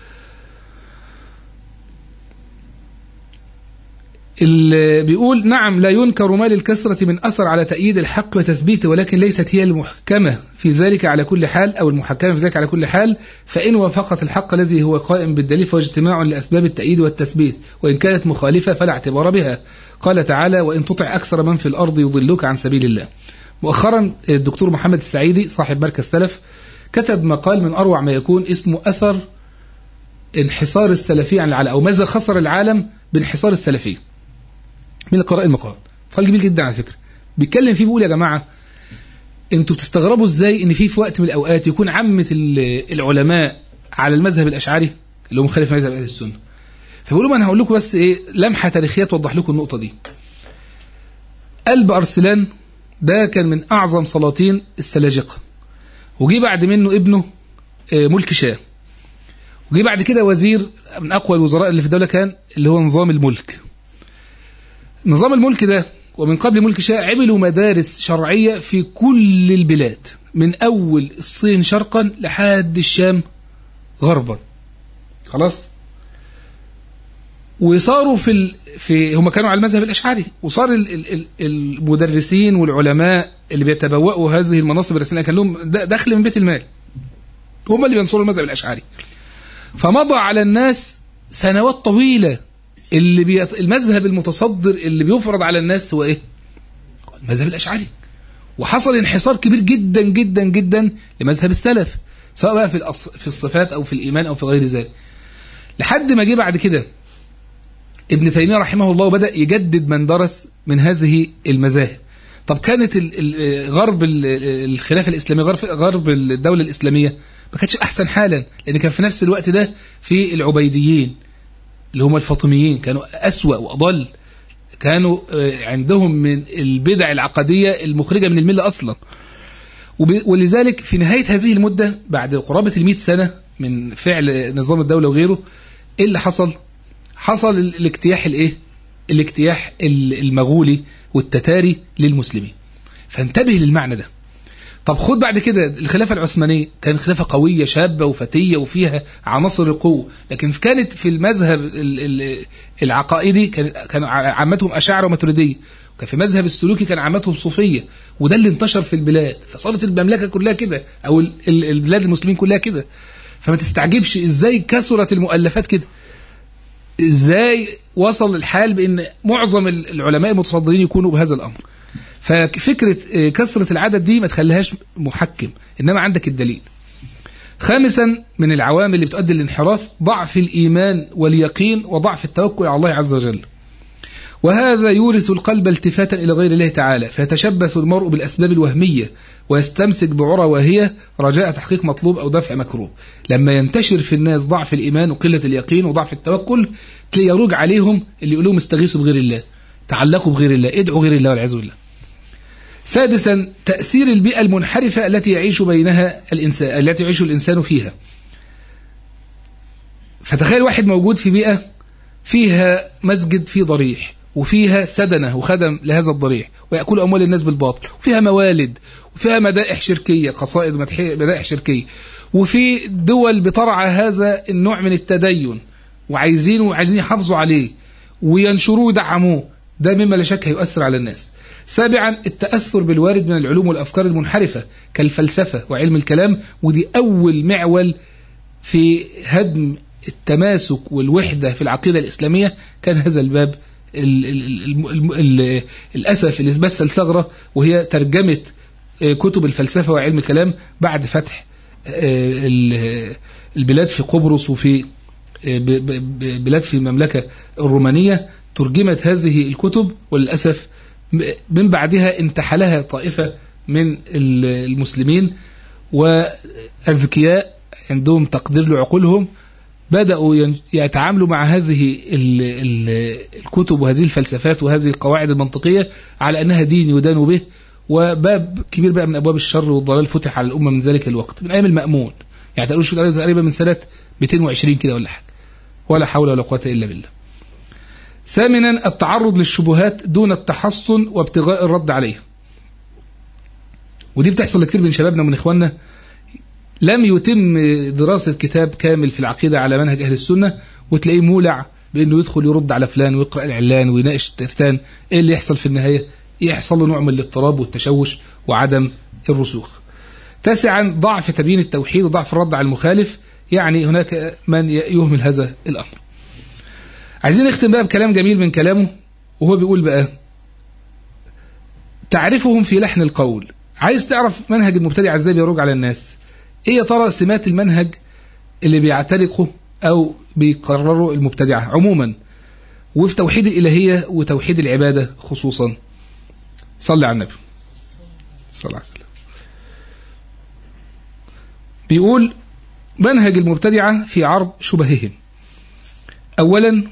اللي بيقول نعم لا ينكر ما للكثرة من أثر على تأييد الحق وتثبيته، ولكن ليست هي المحكمة في ذلك على كل حال، أو المحكمة في ذلك على كل حال. فإن وافقت الحق الذي هو قائم بالدليل فهو اجتماع لأسباب التأييد والتثبيت، وإن كانت مخالفة فلا اعتبار بها. قال تعالى وإن تطع أكثر من في الأرض يضلوك عن سبيل الله. مؤخرا الدكتور محمد السعيدي صاحب مركز سلف كتب مقال من أروع ما يكون، اسمه أثر انحصار السلفية عن العالم، أو ماذا خسر العالم بانحصار السلفية من القراء المقال. قال جميل جدا على فكرة، بيتكلم فيه بيقول يا جماعة انتوا بتستغربوا ازاي ان في وقت من الاوقات يكون عامة العلماء على المذهب الاشعري اللي هو مخالف مذهب اهل السنة. فبيقولوا انا هقول لكم بس لمحة تاريخية توضح لكم النقطة دي. قلب أرسلان ده كان من أعظم سلاطين السلاجقة، وجي بعد منه ابنه ملك شاه، وجي بعد كده وزير من أقوى الوزراء اللي في الدولة كان اللي هو نظام الملك. نظام الملك ده ومن قبل ملك شاه عملوا مدارس شرعية في كل البلاد من أول الصين شرقا لحد الشام غربا. خلاص، وصاروا في هم كانوا على المذهب الأشعري، وصار المدرسين والعلماء اللي بيتبوأوا هذه المناصب الرسمية كان لهم دخل من بيت المال، هم اللي بينصروا المذهب الأشعري. فمضى على الناس سنوات طويلة المذهب المتصدر اللي بيفرض على الناس هو المذهب الأشعري، وحصل انحصار كبير جدا جدا جدا لمذهب السلف، سواء بقى في الصفات أو في الإيمان أو في غير ذلك، لحد ما جه بعد كده ابن تيمية رحمه الله وبدأ يجدد من درس من هذه المذاهب. طب كانت غرب الخلافة الإسلامية، غرب الدولة الإسلامية ما كانتش أحسن حالا، لأن كان في نفس الوقت ده في العبيديين اللي هم الفاطميين كانوا أسوأ وأضل، كانوا عندهم من البدع العقدية المخرجة من الملة أصلا. ولذلك في نهاية هذه المدة بعد قرابة 100 سنة من فعل نظام الدولة وغيره، إيه اللي حصل؟ حصل الاجتياح المغولي والتتاري للمسلمين. فانتبه للمعنى ده. طب خد بعد كده الخلافة العثمانية، كانت خلافة قوية شابة وفتية وفيها عناصر القوة، لكن كانت في المذهب العقائدي كانوا عامتهم أشاعرة وماتريدية، وكان في مذهب السلوكي كان عامتهم صوفية، وده اللي انتشر في البلاد، فصارت المملكة كلها كده أو البلاد المسلمين كلها كده. فما تستعجبش إزاي كثرت المؤلفات كده، إزاي وصل الحال بأن معظم العلماء المتصدرين يكونوا بهذا الأمر. ففكرة كثرة العدد دي ما تخليهاش محكم، إنما عندك الدليل. خامسا من العوامل اللي بتؤدي للانحراف ضعف الإيمان واليقين وضعف التوكل على الله عز وجل، وهذا يورث القلب التفاتا إلى غير الله تعالى، فيتشبث المرء بالأسباب الوهمية ويستمسك بعرى واهية رجاء تحقيق مطلوب أو دفع مكروه. لما ينتشر في الناس ضعف الإيمان وقلة اليقين وضعف التوكل، تلاقي يروج عليهم اللي يقولون استغيثوا بغير الله، تعلقوا بغير الله، ادعوا غير الله والعياذ بالله. سادسا تأثير البيئة المنحرفة التي يعيش الإنسان فيها. فتخيل واحد موجود في بيئة فيها مسجد فيه ضريح، وفيها سدنة وخدم لهذا الضريح ويأكل أموال الناس بالباطل، وفيها موالد، وفيها مدائح شركية، قصائد مدائح شركية، وفي دول بترعى هذا النوع من التدين وعايزين يحافظوا عليه وينشروه ويدعموه، ده مما لا شك هيؤثر على الناس. سابعا التأثر بالوارد من العلوم والأفكار المنحرفة كالفلسفة وعلم الكلام، ودي أول معول في هدم التماسك والوحدة في العقيدة الإسلامية. كان هذا الباب الأسف اللي مثل ثغرة، وهي ترجمة كتب الفلسفة وعلم الكلام بعد فتح البلاد في قبرص وفي بلاد في المملكة الرومانية، ترجمت هذه الكتب، وللأسف من بعدها انتحلها طائفة من المسلمين والذكياء عندهم تقدير لعقولهم، بدأوا يتعاملوا مع هذه الكتب وهذه الفلسفات وهذه القواعد المنطقية على أنها دين يدان به، وباب كبير بقى من أبواب الشر والضلال فتح على الأمة من ذلك الوقت، من أيام المأمون، يعني تقولوش تقريبا من سنة 220 كده ولا حاجة، ولا حول ولا قوة إلا بالله. ثامنا التعرض للشبهات دون التحصن وابتغاء الرد عليها، ودي بتحصل كتير من شبابنا ومن إخواننا لم يتم دراسة كتاب كامل في العقيدة على منهج أهل السنة، وتلاقيه مولع بأنه يدخل يرد على فلان ويقرأ العلان ويناقش التفتان. إيه اللي يحصل في النهاية؟ يحصل له نوع من الاضطراب والتشوش وعدم الرسوخ. تاسعا ضعف تبيين التوحيد وضعف الرد على المخالف، يعني هناك من يهمل هذا الأمر. عايزين نختم بقى بكلام جميل من كلامه، وهو بيقول بقى تعرفهم في لحن القول. عايز تعرف منهج المبتدع ازاي بيروج على الناس؟ ايه يا ترى سمات المنهج اللي بيعترقه او بيقرروا المبتدعة عموما؟ وفي توحيد الإلهية وتوحيد العبادة خصوصا. صلي على النبي صلى الله عليه وسلم. بيقول منهج المبتدعة في عرض شبههم: أولا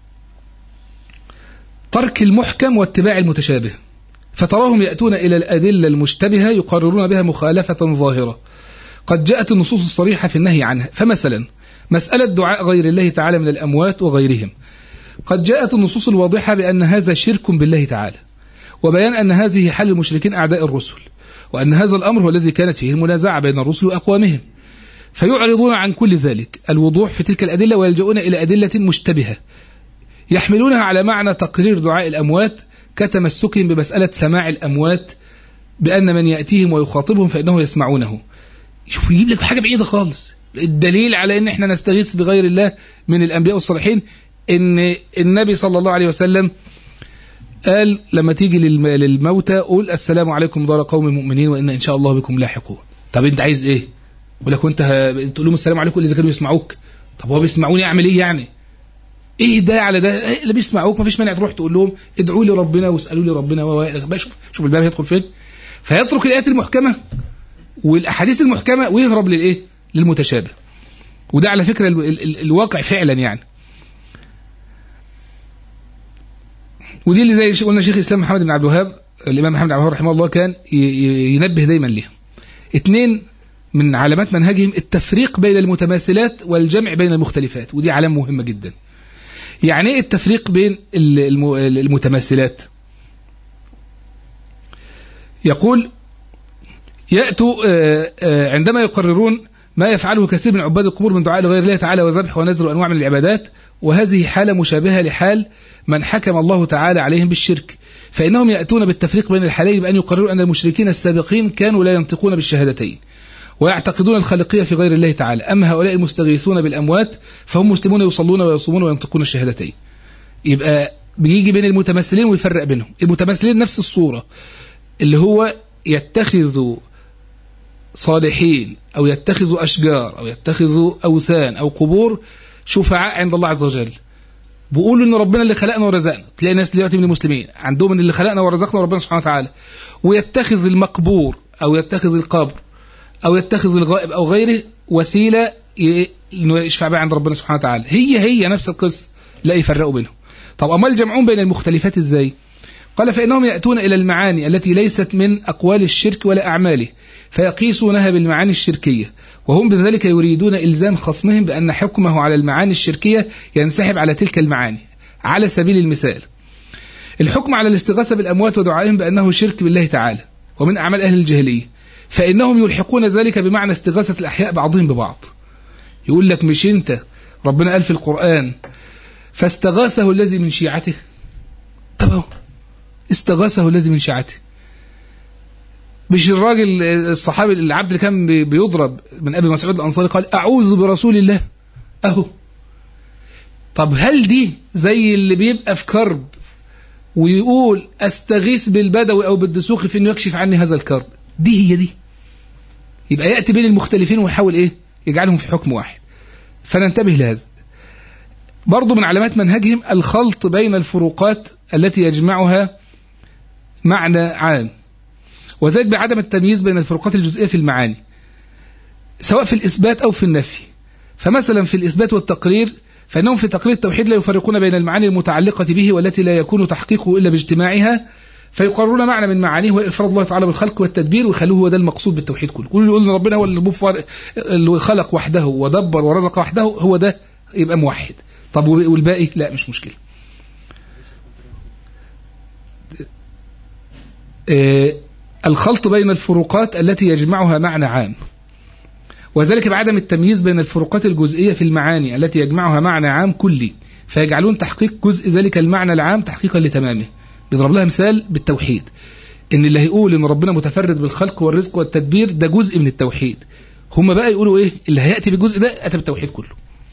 ترك المحكم واتباع المتشابه، فتراهم يأتون إلى الأدلة المشتبهة يقررون بها مخالفة ظاهرة قد جاءت النصوص الصريحة في النهي عنها. فمثلا مسألة دعاء غير الله تعالى من الأموات وغيرهم، قد جاءت النصوص الواضحة بأن هذا شرك بالله تعالى، وبيان أن هذه حل المشركين أعداء الرسل، وأن هذا الأمر هو الذي كانت فيه المنازعة بين الرسل وأقوامهم، فيعرضون عن كل ذلك الوضوح في تلك الأدلة ويلجؤون إلى أدلة مشتبهة يحملونها على معنى تقرير دعاء الأموات كتمسكهم بمسألة سماع الأموات، بأن من يأتيهم ويخاطبهم فإنه يسمعونه. شوف يجيب لك حاجة بعيدة خالص. الدليل على أن احنا نستغيث بغير الله من الأنبياء والصالحين أن النبي صلى الله عليه وسلم قال لما تيجي للموتى قول السلام عليكم دار قوم مؤمنين وإن إن شاء الله بكم لاحقون. طب أنت عايز إيه؟ يقول لك وأنت تقول لهم السلام عليكم إذا كانوا يسمعوك. طب هو بيسمعوني أعمل إيه يعني؟ إيه ده على ده؟ اللي بيسمعوك ما فيش مانع تروح تقول لهم ادعوا لي ربنا واسألوا لي ربنا. شوف الباب هيدخل فين؟ فيترك الآيات المحكمة والأحاديث المحكمة ويهرب للإيه؟ للمتشابه. وده على فكرة الواقع فعلا يعني. ودي اللي زي قلنا شيخ الإسلام محمد بن عبد الوهاب، الإمام محمد بن عبد الوهاب رحمه الله كان ينبه دايما ليها. 2 من علامات منهجهم التفريق بين المتماثلات والجمع بين المختلفات، ودي علامة مهمة جدا. يعني ايه التفريق بين المتماثلات؟ يقول يأتوا عندما يقررون ما يفعله كثير من عباد القبور من دعاء لغير الله تعالى وذبح ونذر وأنواع من العبادات، وهذه حالة مشابهة لحال من حكم الله تعالى عليهم بالشرك، فإنهم يأتون بالتفريق بين الحالين بأن يقرروا أن المشركين السابقين كانوا لا ينطقون بالشهادتين ويعتقدون الخالقية في غير الله تعالى، أما هؤلاء المستغيثون بالأموات فهم مسلمون يصلون ويصومون وينطقون الشهادتين. يبقى بيجي بين المتمثلين ويفرق بينهم. المتمثلين نفس الصورة، اللي هو يتخذوا صالحين أو يتخذوا أشجار أو يتخذوا أوثان أو قبور شفعاء عند الله عز وجل، بيقولوا إن ربنا اللي خلقنا ورزقنا. تلاقي ناس دلوقتي من المسلمين عندهم إن اللي خلقنا ورزقنا ربنا سبحانه وتعالى، ويتخذ المقبور أو يتخذ القبر أو يتخذ الغائب أو غيره وسيلة إنه يشفع بها عند ربنا سبحانه وتعالى. هي نفس القصة، لا يفرقوا بينهم. طب أما الجمعون بين المختلفات إزاي؟ قال فإنهم يأتون إلى المعاني التي ليست من أقوال الشرك ولا أعماله فيقيسونها بالمعاني الشركية، وهم بذلك يريدون إلزام خصمهم بأن حكمه على المعاني الشركية ينسحب على تلك المعاني. على سبيل المثال الحكم على الاستغاثة بالأموات ودعائهم بأنه شرك بالله تعالى ومن أعمال أهل الجاهلية، فإنهم يلحقون ذلك بمعنى استغاثة الأحياء بعضهم ببعض. يقول لك مش أنت ربنا قال في القرآن فاستغاثه الذي من شيعته؟ طب استغاثه الذي من شيعته. مش الراجل الصحابي العبد اللي كان بيضرب من أبي مسعود الأنصاري قال أعوذ برسول الله؟ أهو. طب هل دي زي اللي بيبقى في كرب ويقول أستغيث بالبدوي أو بالدسوقي في أنه يكشف عني هذا الكرب؟ دي هي دي. يبقى يأتي بين المختلفين ويحاول إيه؟ يجعلهم في حكم واحد. فننتبه لهذا. برضو من علامات منهجهم الخلط بين الفروقات التي يجمعها معنى عام، وذلك بعدم التمييز بين الفروقات الجزئية في المعاني سواء في الإثبات أو في النفي. فمثلا في الإثبات والتقرير فإنهم في تقرير التوحيد لا يفرقون بين المعاني المتعلقة به والتي لا يكون تحقيقه إلا باجتماعها، فيقررون معنى من معانيه وإفراد الله تعالى بالخلق والتدبير ويخلوه هو ده المقصود بالتوحيد كله. كل يقول ربنا هو اللي خلق وحده ودبر ورزق وحده، هو ده يبقى موحد. طب والباقي لا مش مشكلة. الخلط بين الفروقات التي يجمعها معنى عام، وذلك بعدم التمييز بين الفروقات الجزئية في المعاني التي يجمعها معنى عام كلي، فيجعلون تحقيق جزء ذلك المعنى العام تحقيقا لتمامه. بيضرب لها مثال بالتوحيد، ان اللي هيقول ان ربنا متفرد بالخلق والرزق والتدبير ده جزء من التوحيد، هم بقى يقولوا ايه اللي هيأتي بالجزء ده أتى بالتوحيد كله.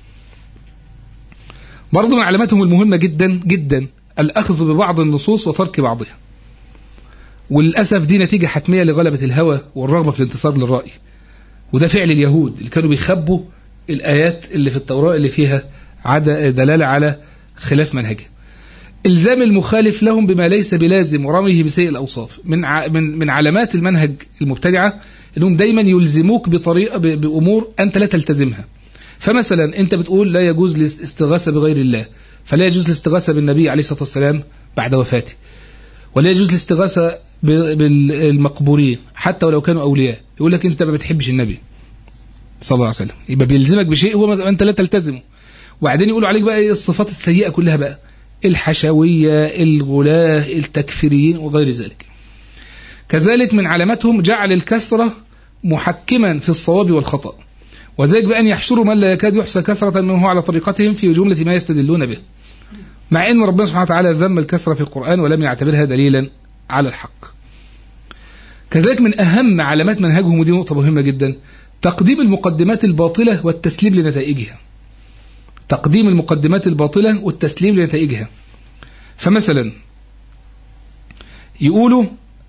برضو من علاماتهم المهمة جدا جدا الأخذ ببعض النصوص وترك بعضها، وللأسف دي نتيجة حتمية لغلبة الهوى والرغبة في الانتصار للرأي، وده فعل اليهود اللي كانوا بيخبوا الآيات اللي في التوراة اللي فيها دلالة على خلاف منهجه. إلزام المخالف لهم بما ليس بلازم ورميه بسيء الأوصاف. من علامات المنهج المبتدعة أنهم دايما يلزموك بطريقة بأمور أنت لا تلتزمها. فمثلا أنت بتقول لا يجوز الاستغاثة بغير الله، فلا يجوز الاستغاثة بالنبي عليه الصلاة والسلام بعد وفاته، ولا يجوز الاستغاثة بالمقبورين حتى ولو كانوا أولياء. يقول لك أنت ما بتحبش النبي صلى الله عليه وسلم، يبقى بيلزمك بشيء هو أنت لا تلتزمه. وبعدين يقولوا عليك بقى الصفات السيئة كلها بقى، الحشوية، الغلاة، التكفيريين وغير ذلك. كذلك من علاماتهم جعل الكثرة محكما في الصواب والخطأ، وذلك بأن يحشروا من لا يكاد يحصى كثرة من هو على طريقتهم في جملة ما يستدلون به، مع أن ربنا سبحانه وتعالى ذم الكثرة في القرآن ولم يعتبرها دليلا على الحق. كذلك من أهم علامات منهجهم، ودي نقطة مهمة جدا، تقديم المقدمات الباطلة والتسليم لنتائجها. تقديم المقدمات الباطلة والتسليم لنتائجها. فمثلا يقولوا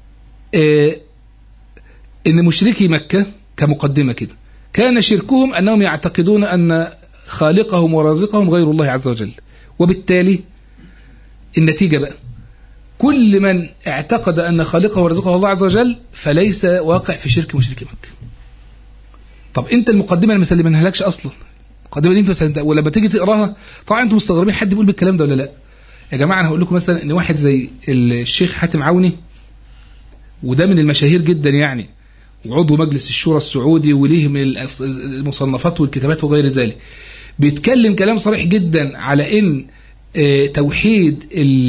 إن مشركي مكة كمقدمة كده كان شركهم أنهم يعتقدون أن خالقهم ورازقهم غير الله عز وجل، وبالتالي النتيجة بقى كل من اعتقد أن خالقه ورزقه الله عز وجل فليس واقع في شرك مشركي مكة. طب أنت المقدمة اللي مسلمينها لكش أصلا، المقدمة دي أنت ولما تيجي تقراها طبعا أنتم مستغربين حد بيقول بالكلام ده ولا لا. يا جماعة أنا هقول لكم مثلا إن واحد زي الشيخ حاتم عوني، وده من المشاهير جدا يعني، وعضو مجلس الشورى السعودي وليه من المصنفات والكتابات وغير ذلك، بيتكلم كلام صريح جدا على إن توحيد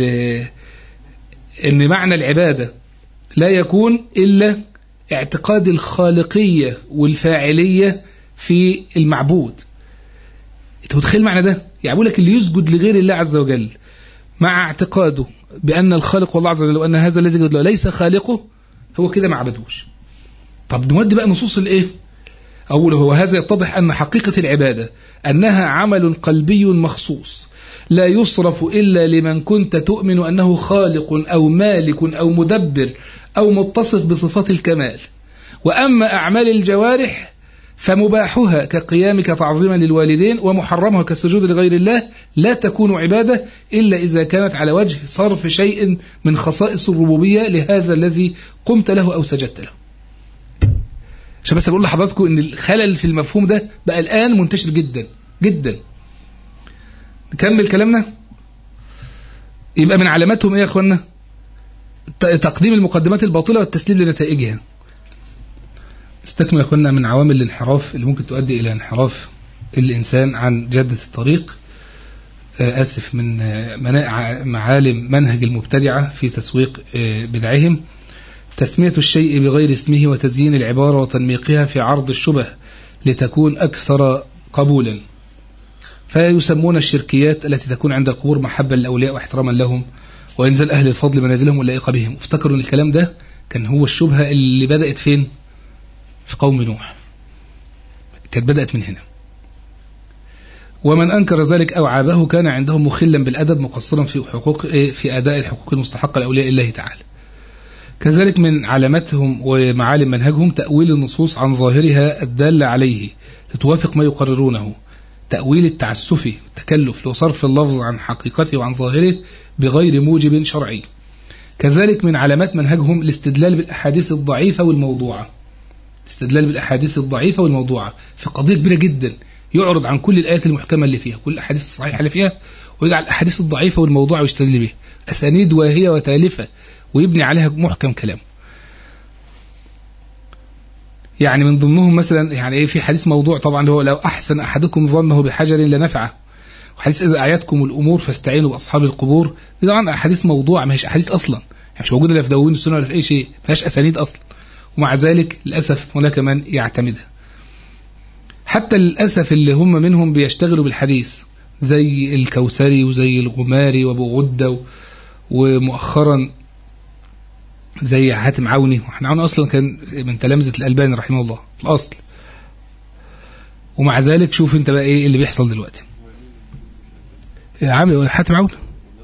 إن معنى العبادة لا يكون إلا اعتقاد الخالقية والفاعلية في المعبود. أنت متخيل معنى ده؟ يعني بيقول لك اللي يسجد لغير الله عز وجل مع اعتقاده بأن الخالق والله عز وجل وأن هذا الذي يسجد له ليس خالقه، هو كده ما عبدوش. طب نودي بقى نصوص الإيه؟ أوله هو هذا يتضح أن حقيقة العبادة أنها عمل قلبي مخصوص لا يصرف إلا لمن كنت تؤمن أنه خالق أو مالك أو مدبر أو متصف بصفات الكمال. وأما أعمال الجوارح فمباحها كقيامك تعظيما للوالدين ومحرمها كالسجود لغير الله لا تكون عبادة إلا إذا كانت على وجه صرف شيء من خصائص الربوبية لهذا الذي قمت له أو سجدت له. عشان بس بقول لحضراتكم إن الخلل في المفهوم ده بقى الآن منتشر جدا جدا. نكمل كلامنا. يبقى من علاماتهم إيه يا أخوانا؟ تقديم المقدمات الباطلة والتسليم لنتائجها. استكمل يا أخوانا من عوامل الانحراف اللي ممكن تؤدي إلى انحراف الإنسان عن جادة الطريق، من معالم منهج المبتدعة في تسويق بدعهم، تسمية الشيء بغير اسمه وتزيين العبارة وتنميقها في عرض الشبه لتكون أكثر قبولا. فيسمون الشركيات التي تكون عند القبور محبة للأولياء واحتراما لهم وإنزال أهل الفضل منازلهم واللائقة بهم. افتكروا أن الكلام ده كان هو الشبهة اللي بدأت فين؟ في قوم نوح، كانت بدأت من هنا. ومن أنكر ذلك أو عابه كان عندهم مخلا بالأدب مقصرا في أداء الحقوق المستحقة لأولياء الله تعالى. كذلك من علاماتهم ومعالم منهجهم تأويل النصوص عن ظاهرها الدالة عليه لتوافق ما يقررونه، تأويل التعسفي التكلف لصرف اللفظ عن حقيقته وعن ظاهره بغير موجب شرعي. كذلك من علامات منهجهم الاستدلال بالأحاديث الضعيفة والموضوعة، الاستدلال بالأحاديث الضعيفة والموضوعة في قضية كبيرة جدا، يعرض عن كل الآيات المحكمة اللي فيها، كل الأحاديث الصحيحة اللي فيها، ويجعل الأحاديث الضعيفة والموضوعة ويستدل بها أسانيد واهية وتالفة ويبني عليها محكم كلام. يعني من ضمنهم مثلا يعني ايه، في حديث موضوع طبعا اللي هو لو احسن احدكم ظنه بحجر لنفعه، وحديث اذا اعيتكم الامور فاستعينوا باصحاب القبور. دي طبعا احاديث موضوع، ما هيش احاديث اصلا، يعني مش موجوده لا في دواوين السنه ولا في اي شيء، ما فيهاش اسانيد اصلا، ومع ذلك للاسف هناك من يعتمدها. حتى للاسف اللي هم منهم بيشتغلوا بالحديث زي الكوثري وزي الغماري وابو غده ومؤخرا زي حاتم عوني. وحاتم عوني اصلا كان من تلامذة الألباني رحمه الله في الاصل، ومع ذلك شوف انت بقى ايه اللي بيحصل دلوقتي. عامل حاتم عوني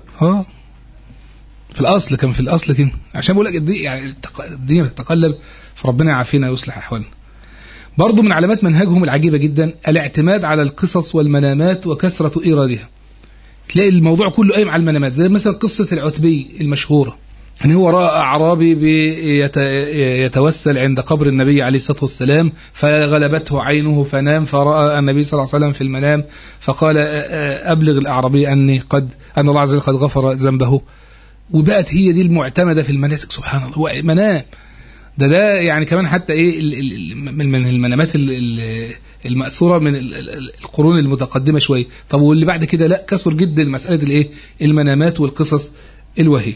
في الاصل كان في الاصل كده، عشان بقول لك يعني الدنيا بتتقلب، فربنا يعافينا ويصلح احوالنا. برضو من علامات منهجهم العجيبة جدا الاعتماد على القصص والمنامات وكثرة ايرادها. تلاقي الموضوع كله قايم على المنامات، زي مثلا قصة العتبي المشهورة، يعني هو رأى أعرابي يتوسل عند قبر النبي عليه الصلاة والسلام فغلبته عينه فنام، فرأى النبي صلى الله عليه وسلم في المنام فقال أبلغ الأعرابي أن الله عز وجل قد غفر ذنبه. وبقت هي دي المعتمدة في المناسك. سبحان الله، هو منام ده يعني كمان حتى ايه من المنامات المأثورة من القرون المتقدمة شوية. طب واللي بعد كده لا، كثر جدا مسألة الايه المنامات والقصص الوهية،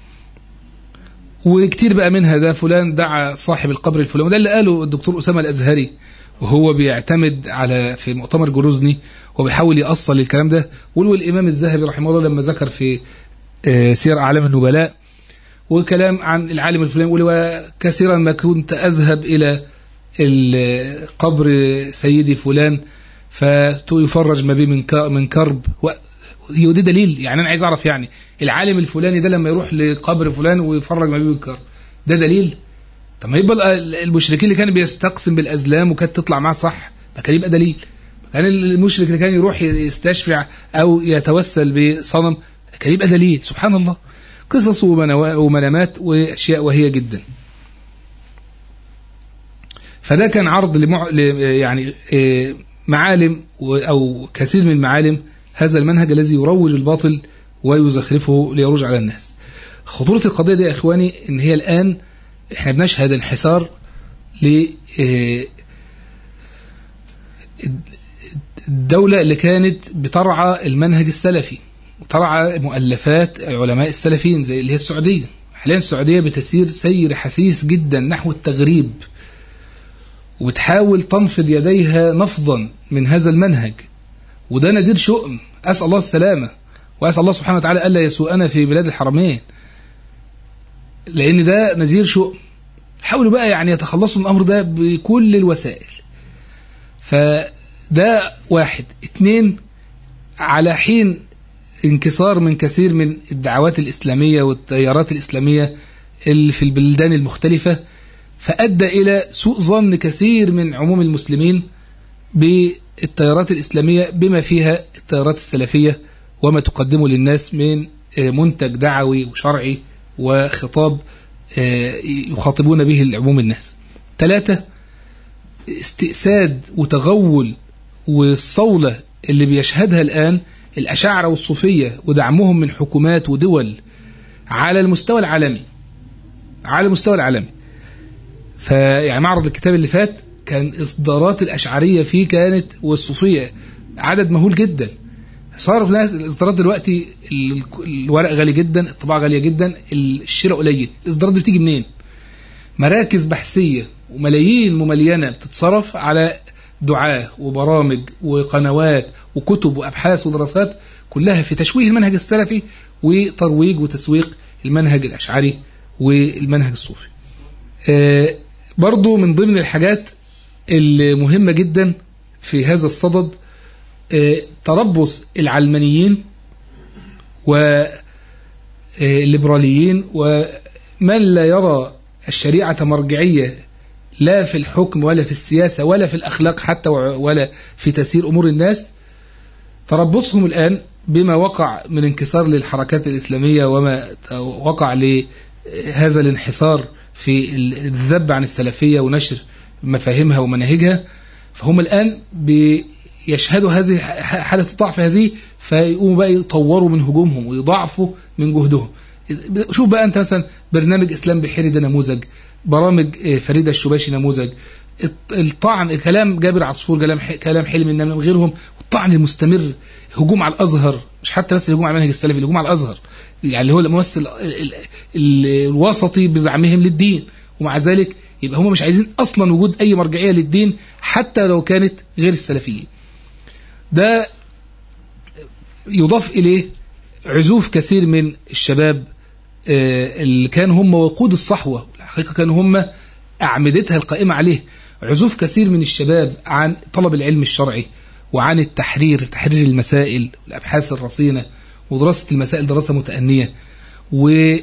وكتير بقى منها. ده فلان دعا صاحب القبر الفلاني، وده اللي قاله الدكتور أسامة الأزهري وهو بيعتمد على في مؤتمر جروزني وبيحاول يأصل الكلام ده. والإمام الذهبي رحمه الله لما ذكر في سير أعلام النبلاء وكلام عن العالم الفلاني، وكثيرا ما كنت أذهب إلى قبر سيدي فلان فيفرج ما بي من كرب. ودي دليل، يعني أنا عايز أعرف يعني العالم الفلاني ده لما يروح لقبر فلان ويفرج ما بي من كرب، ده دليل؟ طب ما يبقى المشركين اللي كانوا بيستقسم بالأزلام وكانت تطلع معاه صح، ده كان يبقى دليل. كان المشرك اللي كان يروح يستشفع أو يتوسل بصنم كان يبقى دليل. سبحان الله، قصص ومنامات وأشياء وهي جدا. فده كان عرض يعني معالم أو كثير من معالم هذا المنهج الذي يروج الباطل ويزخرفه ليروج على الناس. خطورة القضية دي يا إخواني إن هي الآن إحنا بنشهد انحسار للدولة اللي كانت بترعى المنهج السلفي وترعى مؤلفات العلماء السلفيين زي اللي هي السعودية. حاليا السعودية بتسير سير حسيس جدا نحو التغريب، وتحاول تنفض يديها نفضا من هذا المنهج، وده نذير شؤم. أسأل الله السلامة، وأسأل الله سبحانه وتعالى ألا يسوءنا في بلاد الحرمين، لأن ده نذير شؤم. حاولوا بقى يعني يتخلصوا من الأمر ده بكل الوسائل. فده واحد. 2، على حين انكسار من كثير من الدعوات الإسلامية والتيارات الإسلامية اللي في البلدان المختلفة، فأدى إلى سوء ظن كثير من عموم المسلمين بالتيارات الإسلامية بما فيها التيارات السلفية وما تقدمه للناس من منتج دعوي وشرعي وخطاب يخاطبون به عموم الناس. 3، استئساد وتغول والصولة اللي بيشهدها الآن الأشاعرة والصوفية ودعمهم من حكومات ودول على المستوى العالمي. فيعني معرض الكتاب اللي فات كان إصدارات الأشعرية فيه كانت والصوفية عدد مهول جدا. صارت الإصدارات دلوقتي الورق غالي جدا، الطباعة غالية جدا، الشراء قليل. الإصدارات دي بتيجي منين؟ مراكز بحثية وملايين مملينة بتتصرف على دعاة وبرامج وقنوات وكتب وأبحاث ودراسات كلها في تشويه المنهج السلفي وترويج وتسويق المنهج الأشعري والمنهج الصوفي. برضو من ضمن الحاجات المهمة جدا في هذا الصدد تربص العلمانيين والليبراليين ومن لا يرى الشريعة مرجعية لا في الحكم ولا في السياسة ولا في الأخلاق حتى ولا في تسيير أمور الناس. تربصهم الآن بما وقع من انكسار للحركات الإسلامية وما وقع لهذا الانحسار في الذب عن السلفية ونشر مفاهيمها ومناهجها. فهم الآن بيشهدوا هذه حالة الضعف هذه، فيقوموا بقى يطوروا من هجومهم ويضاعفوا من جهدهم. شوف بقى أنت مثلا برنامج إسلام بحيري ده نموذج، برامج فريدة الشباشي نموذج، الطعن كلام جابر عصفور كلام حلمي من غيرهم، والطعن المستمر، هجوم على الأزهر، مش حتى بس الهجوم على المنهج السلفي، الهجوم على الأزهر يعني اللي هو الممثل الوسطي بزعمهم للدين، ومع ذلك يبقى هم مش عايزين أصلا وجود أي مرجعية للدين حتى لو كانت غير السلفية. ده يضاف إليه عزوف كثير من الشباب اللي كانوا هم وقود الصحوة، الحقيقة كانوا هم أعمدتها القائمة عليه. عزوف كثير من الشباب عن طلب العلم الشرعي وعن تحرير المسائل والأبحاث الرصينة ودراسة المسائل دراسة متأنية، وما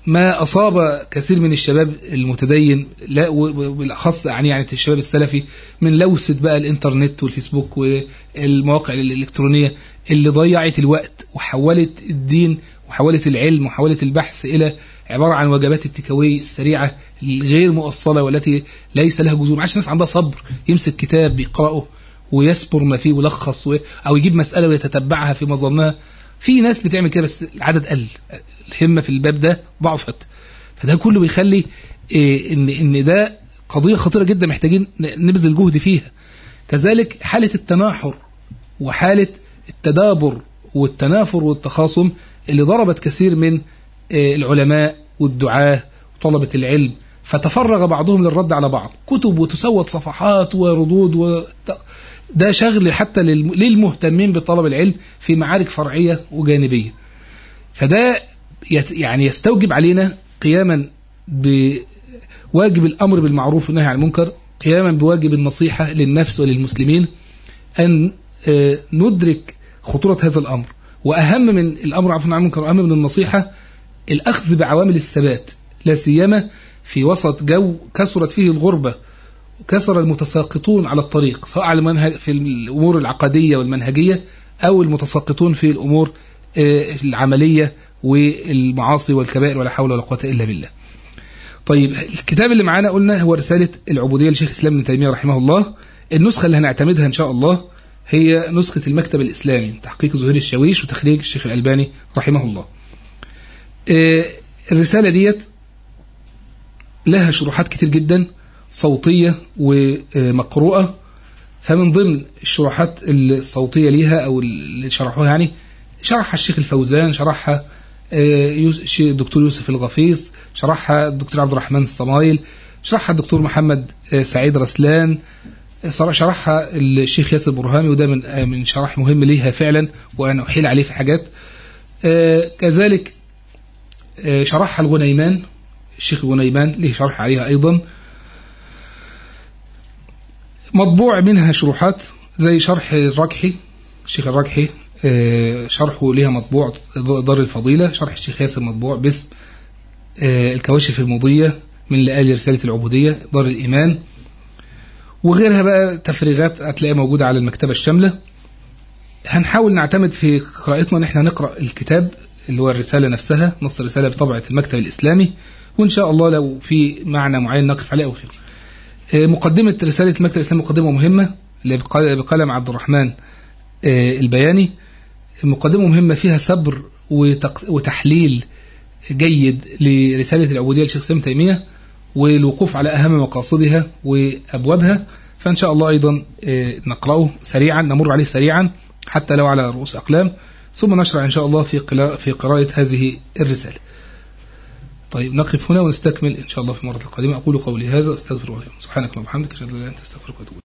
ما أصاب كثير من الشباب المتدين، لا وبالأخص يعني الشباب السلفي، من لوثة بقى الإنترنت والفيسبوك والمواقع الإلكترونية اللي ضيعت الوقت وحولت الدين وحولت العلم وحولت البحث إلى عبارة عن وجبات التكاوي السريعة الغير مؤصلة والتي ليس لها جذور. معاش ناس عندها صبر يمسك كتاب يقرأه ويسبر ما فيه ويلخص أو يجيب مسألة ويتتبعها في مظنها. في ناس بتعمل كده بس العدد قل، الهمة في الباب ده ضعفت. فده كله بيخلي إن ده قضية خطيرة جدا محتاجين نبذل جهد فيها. كذلك حالة التناحر وحالة التدابر والتنافر والتخاصم اللي ضربت كثير من العلماء والدعاة وطلبة العلم، فتفرغ بعضهم للرد على بعض، كتب وتسود صفحات وردود ده شغل حتى للمهتمين بطلب العلم في معارك فرعية وجانبية. فده يعني يستوجب علينا قياما بواجب الأمر بالمعروف والنهي عن المنكر، قياما بواجب النصيحة للنفس وللمسلمين، أن ندرك خطورة هذا الأمر. وأهم من الأمر عن المنكر وأهم من النصيحة الأخذ بعوامل الثبات، لا سيما في وسط جو كثرت فيه الغربة وكثر المتساقطون على الطريق، سواء على المنهج في الأمور العقدية والمنهجية أو المتساقطون في الأمور العملية والمعاصي والكبائر، ولا حول ولا قوة إلا بالله. طيب الكتاب اللي معانا قلنا هو رسالة العبودية لشيخ الإسلام ابن تيمية رحمه الله. النسخة اللي هنعتمدها إن شاء الله هي نسخة المكتب الإسلامي، تحقيق زهير الشاويش وتخريج الشيخ الألباني رحمه الله. الرسالة ديت لها شروحات كتير جدا صوتية ومقروءة. فمن ضمن الشروحات الصوتية ليها أو اللي شرحوها يعني شرحها الشيخ الفوزان، شرحها الدكتور يوسف الغفيص، شرحها الدكتور عبد الرحمن الصمايل، شرحها الدكتور محمد سعيد رسلان، شرحها الشيخ ياسر برهامي، وده من شرح مهم ليها فعلا وأنا أحيل عليه في حاجات. كذلك شرحها الغنيمان، الشيخ الغنيمان له شرح عليها أيضا، مطبوع منها شروحات زي شرح الركحي، الشيخ الركحي شرحه لها مطبوع دار الفضيلة، شرح الشيخ ياسر مطبوع باسم الكواشف المضية من لآل رسالة العبودية دار الإيمان، وغيرها بقى تفريغات هتلاقيها موجودة على المكتبة الشاملة. هنحاول نعتمد في قراءتنا ان احنا نقرأ الكتاب اللي هو الرسالة نفسها، نص الرسالة بطبعة المكتب الإسلامي، وإن شاء الله لو في معنى معين نقف عليه أو خير. مقدمة رسالة المكتب الإسلامي مقدمة مهمة اللي بقلم عبد الرحمن البياني، مقدمة مهمة فيها صبر وتحليل جيد لرسالة العبودية لشيخ الإسلام تيمية والوقوف على أهم مقاصدها وأبوابها. فإن شاء الله أيضا نقرأه سريعا، نمر عليه سريعا حتى لو على رؤوس أقلام، ثم نشرع إن شاء الله في قراءة هذه الرسالة. طيب نقف هنا ونستكمل إن شاء الله في المرة القادمة. أقول قولي هذا أستغفر الله، سبحانك اللهم وبحمدك أشهد أن لا إله إلا أنت أستغفرك وأتوب إليك.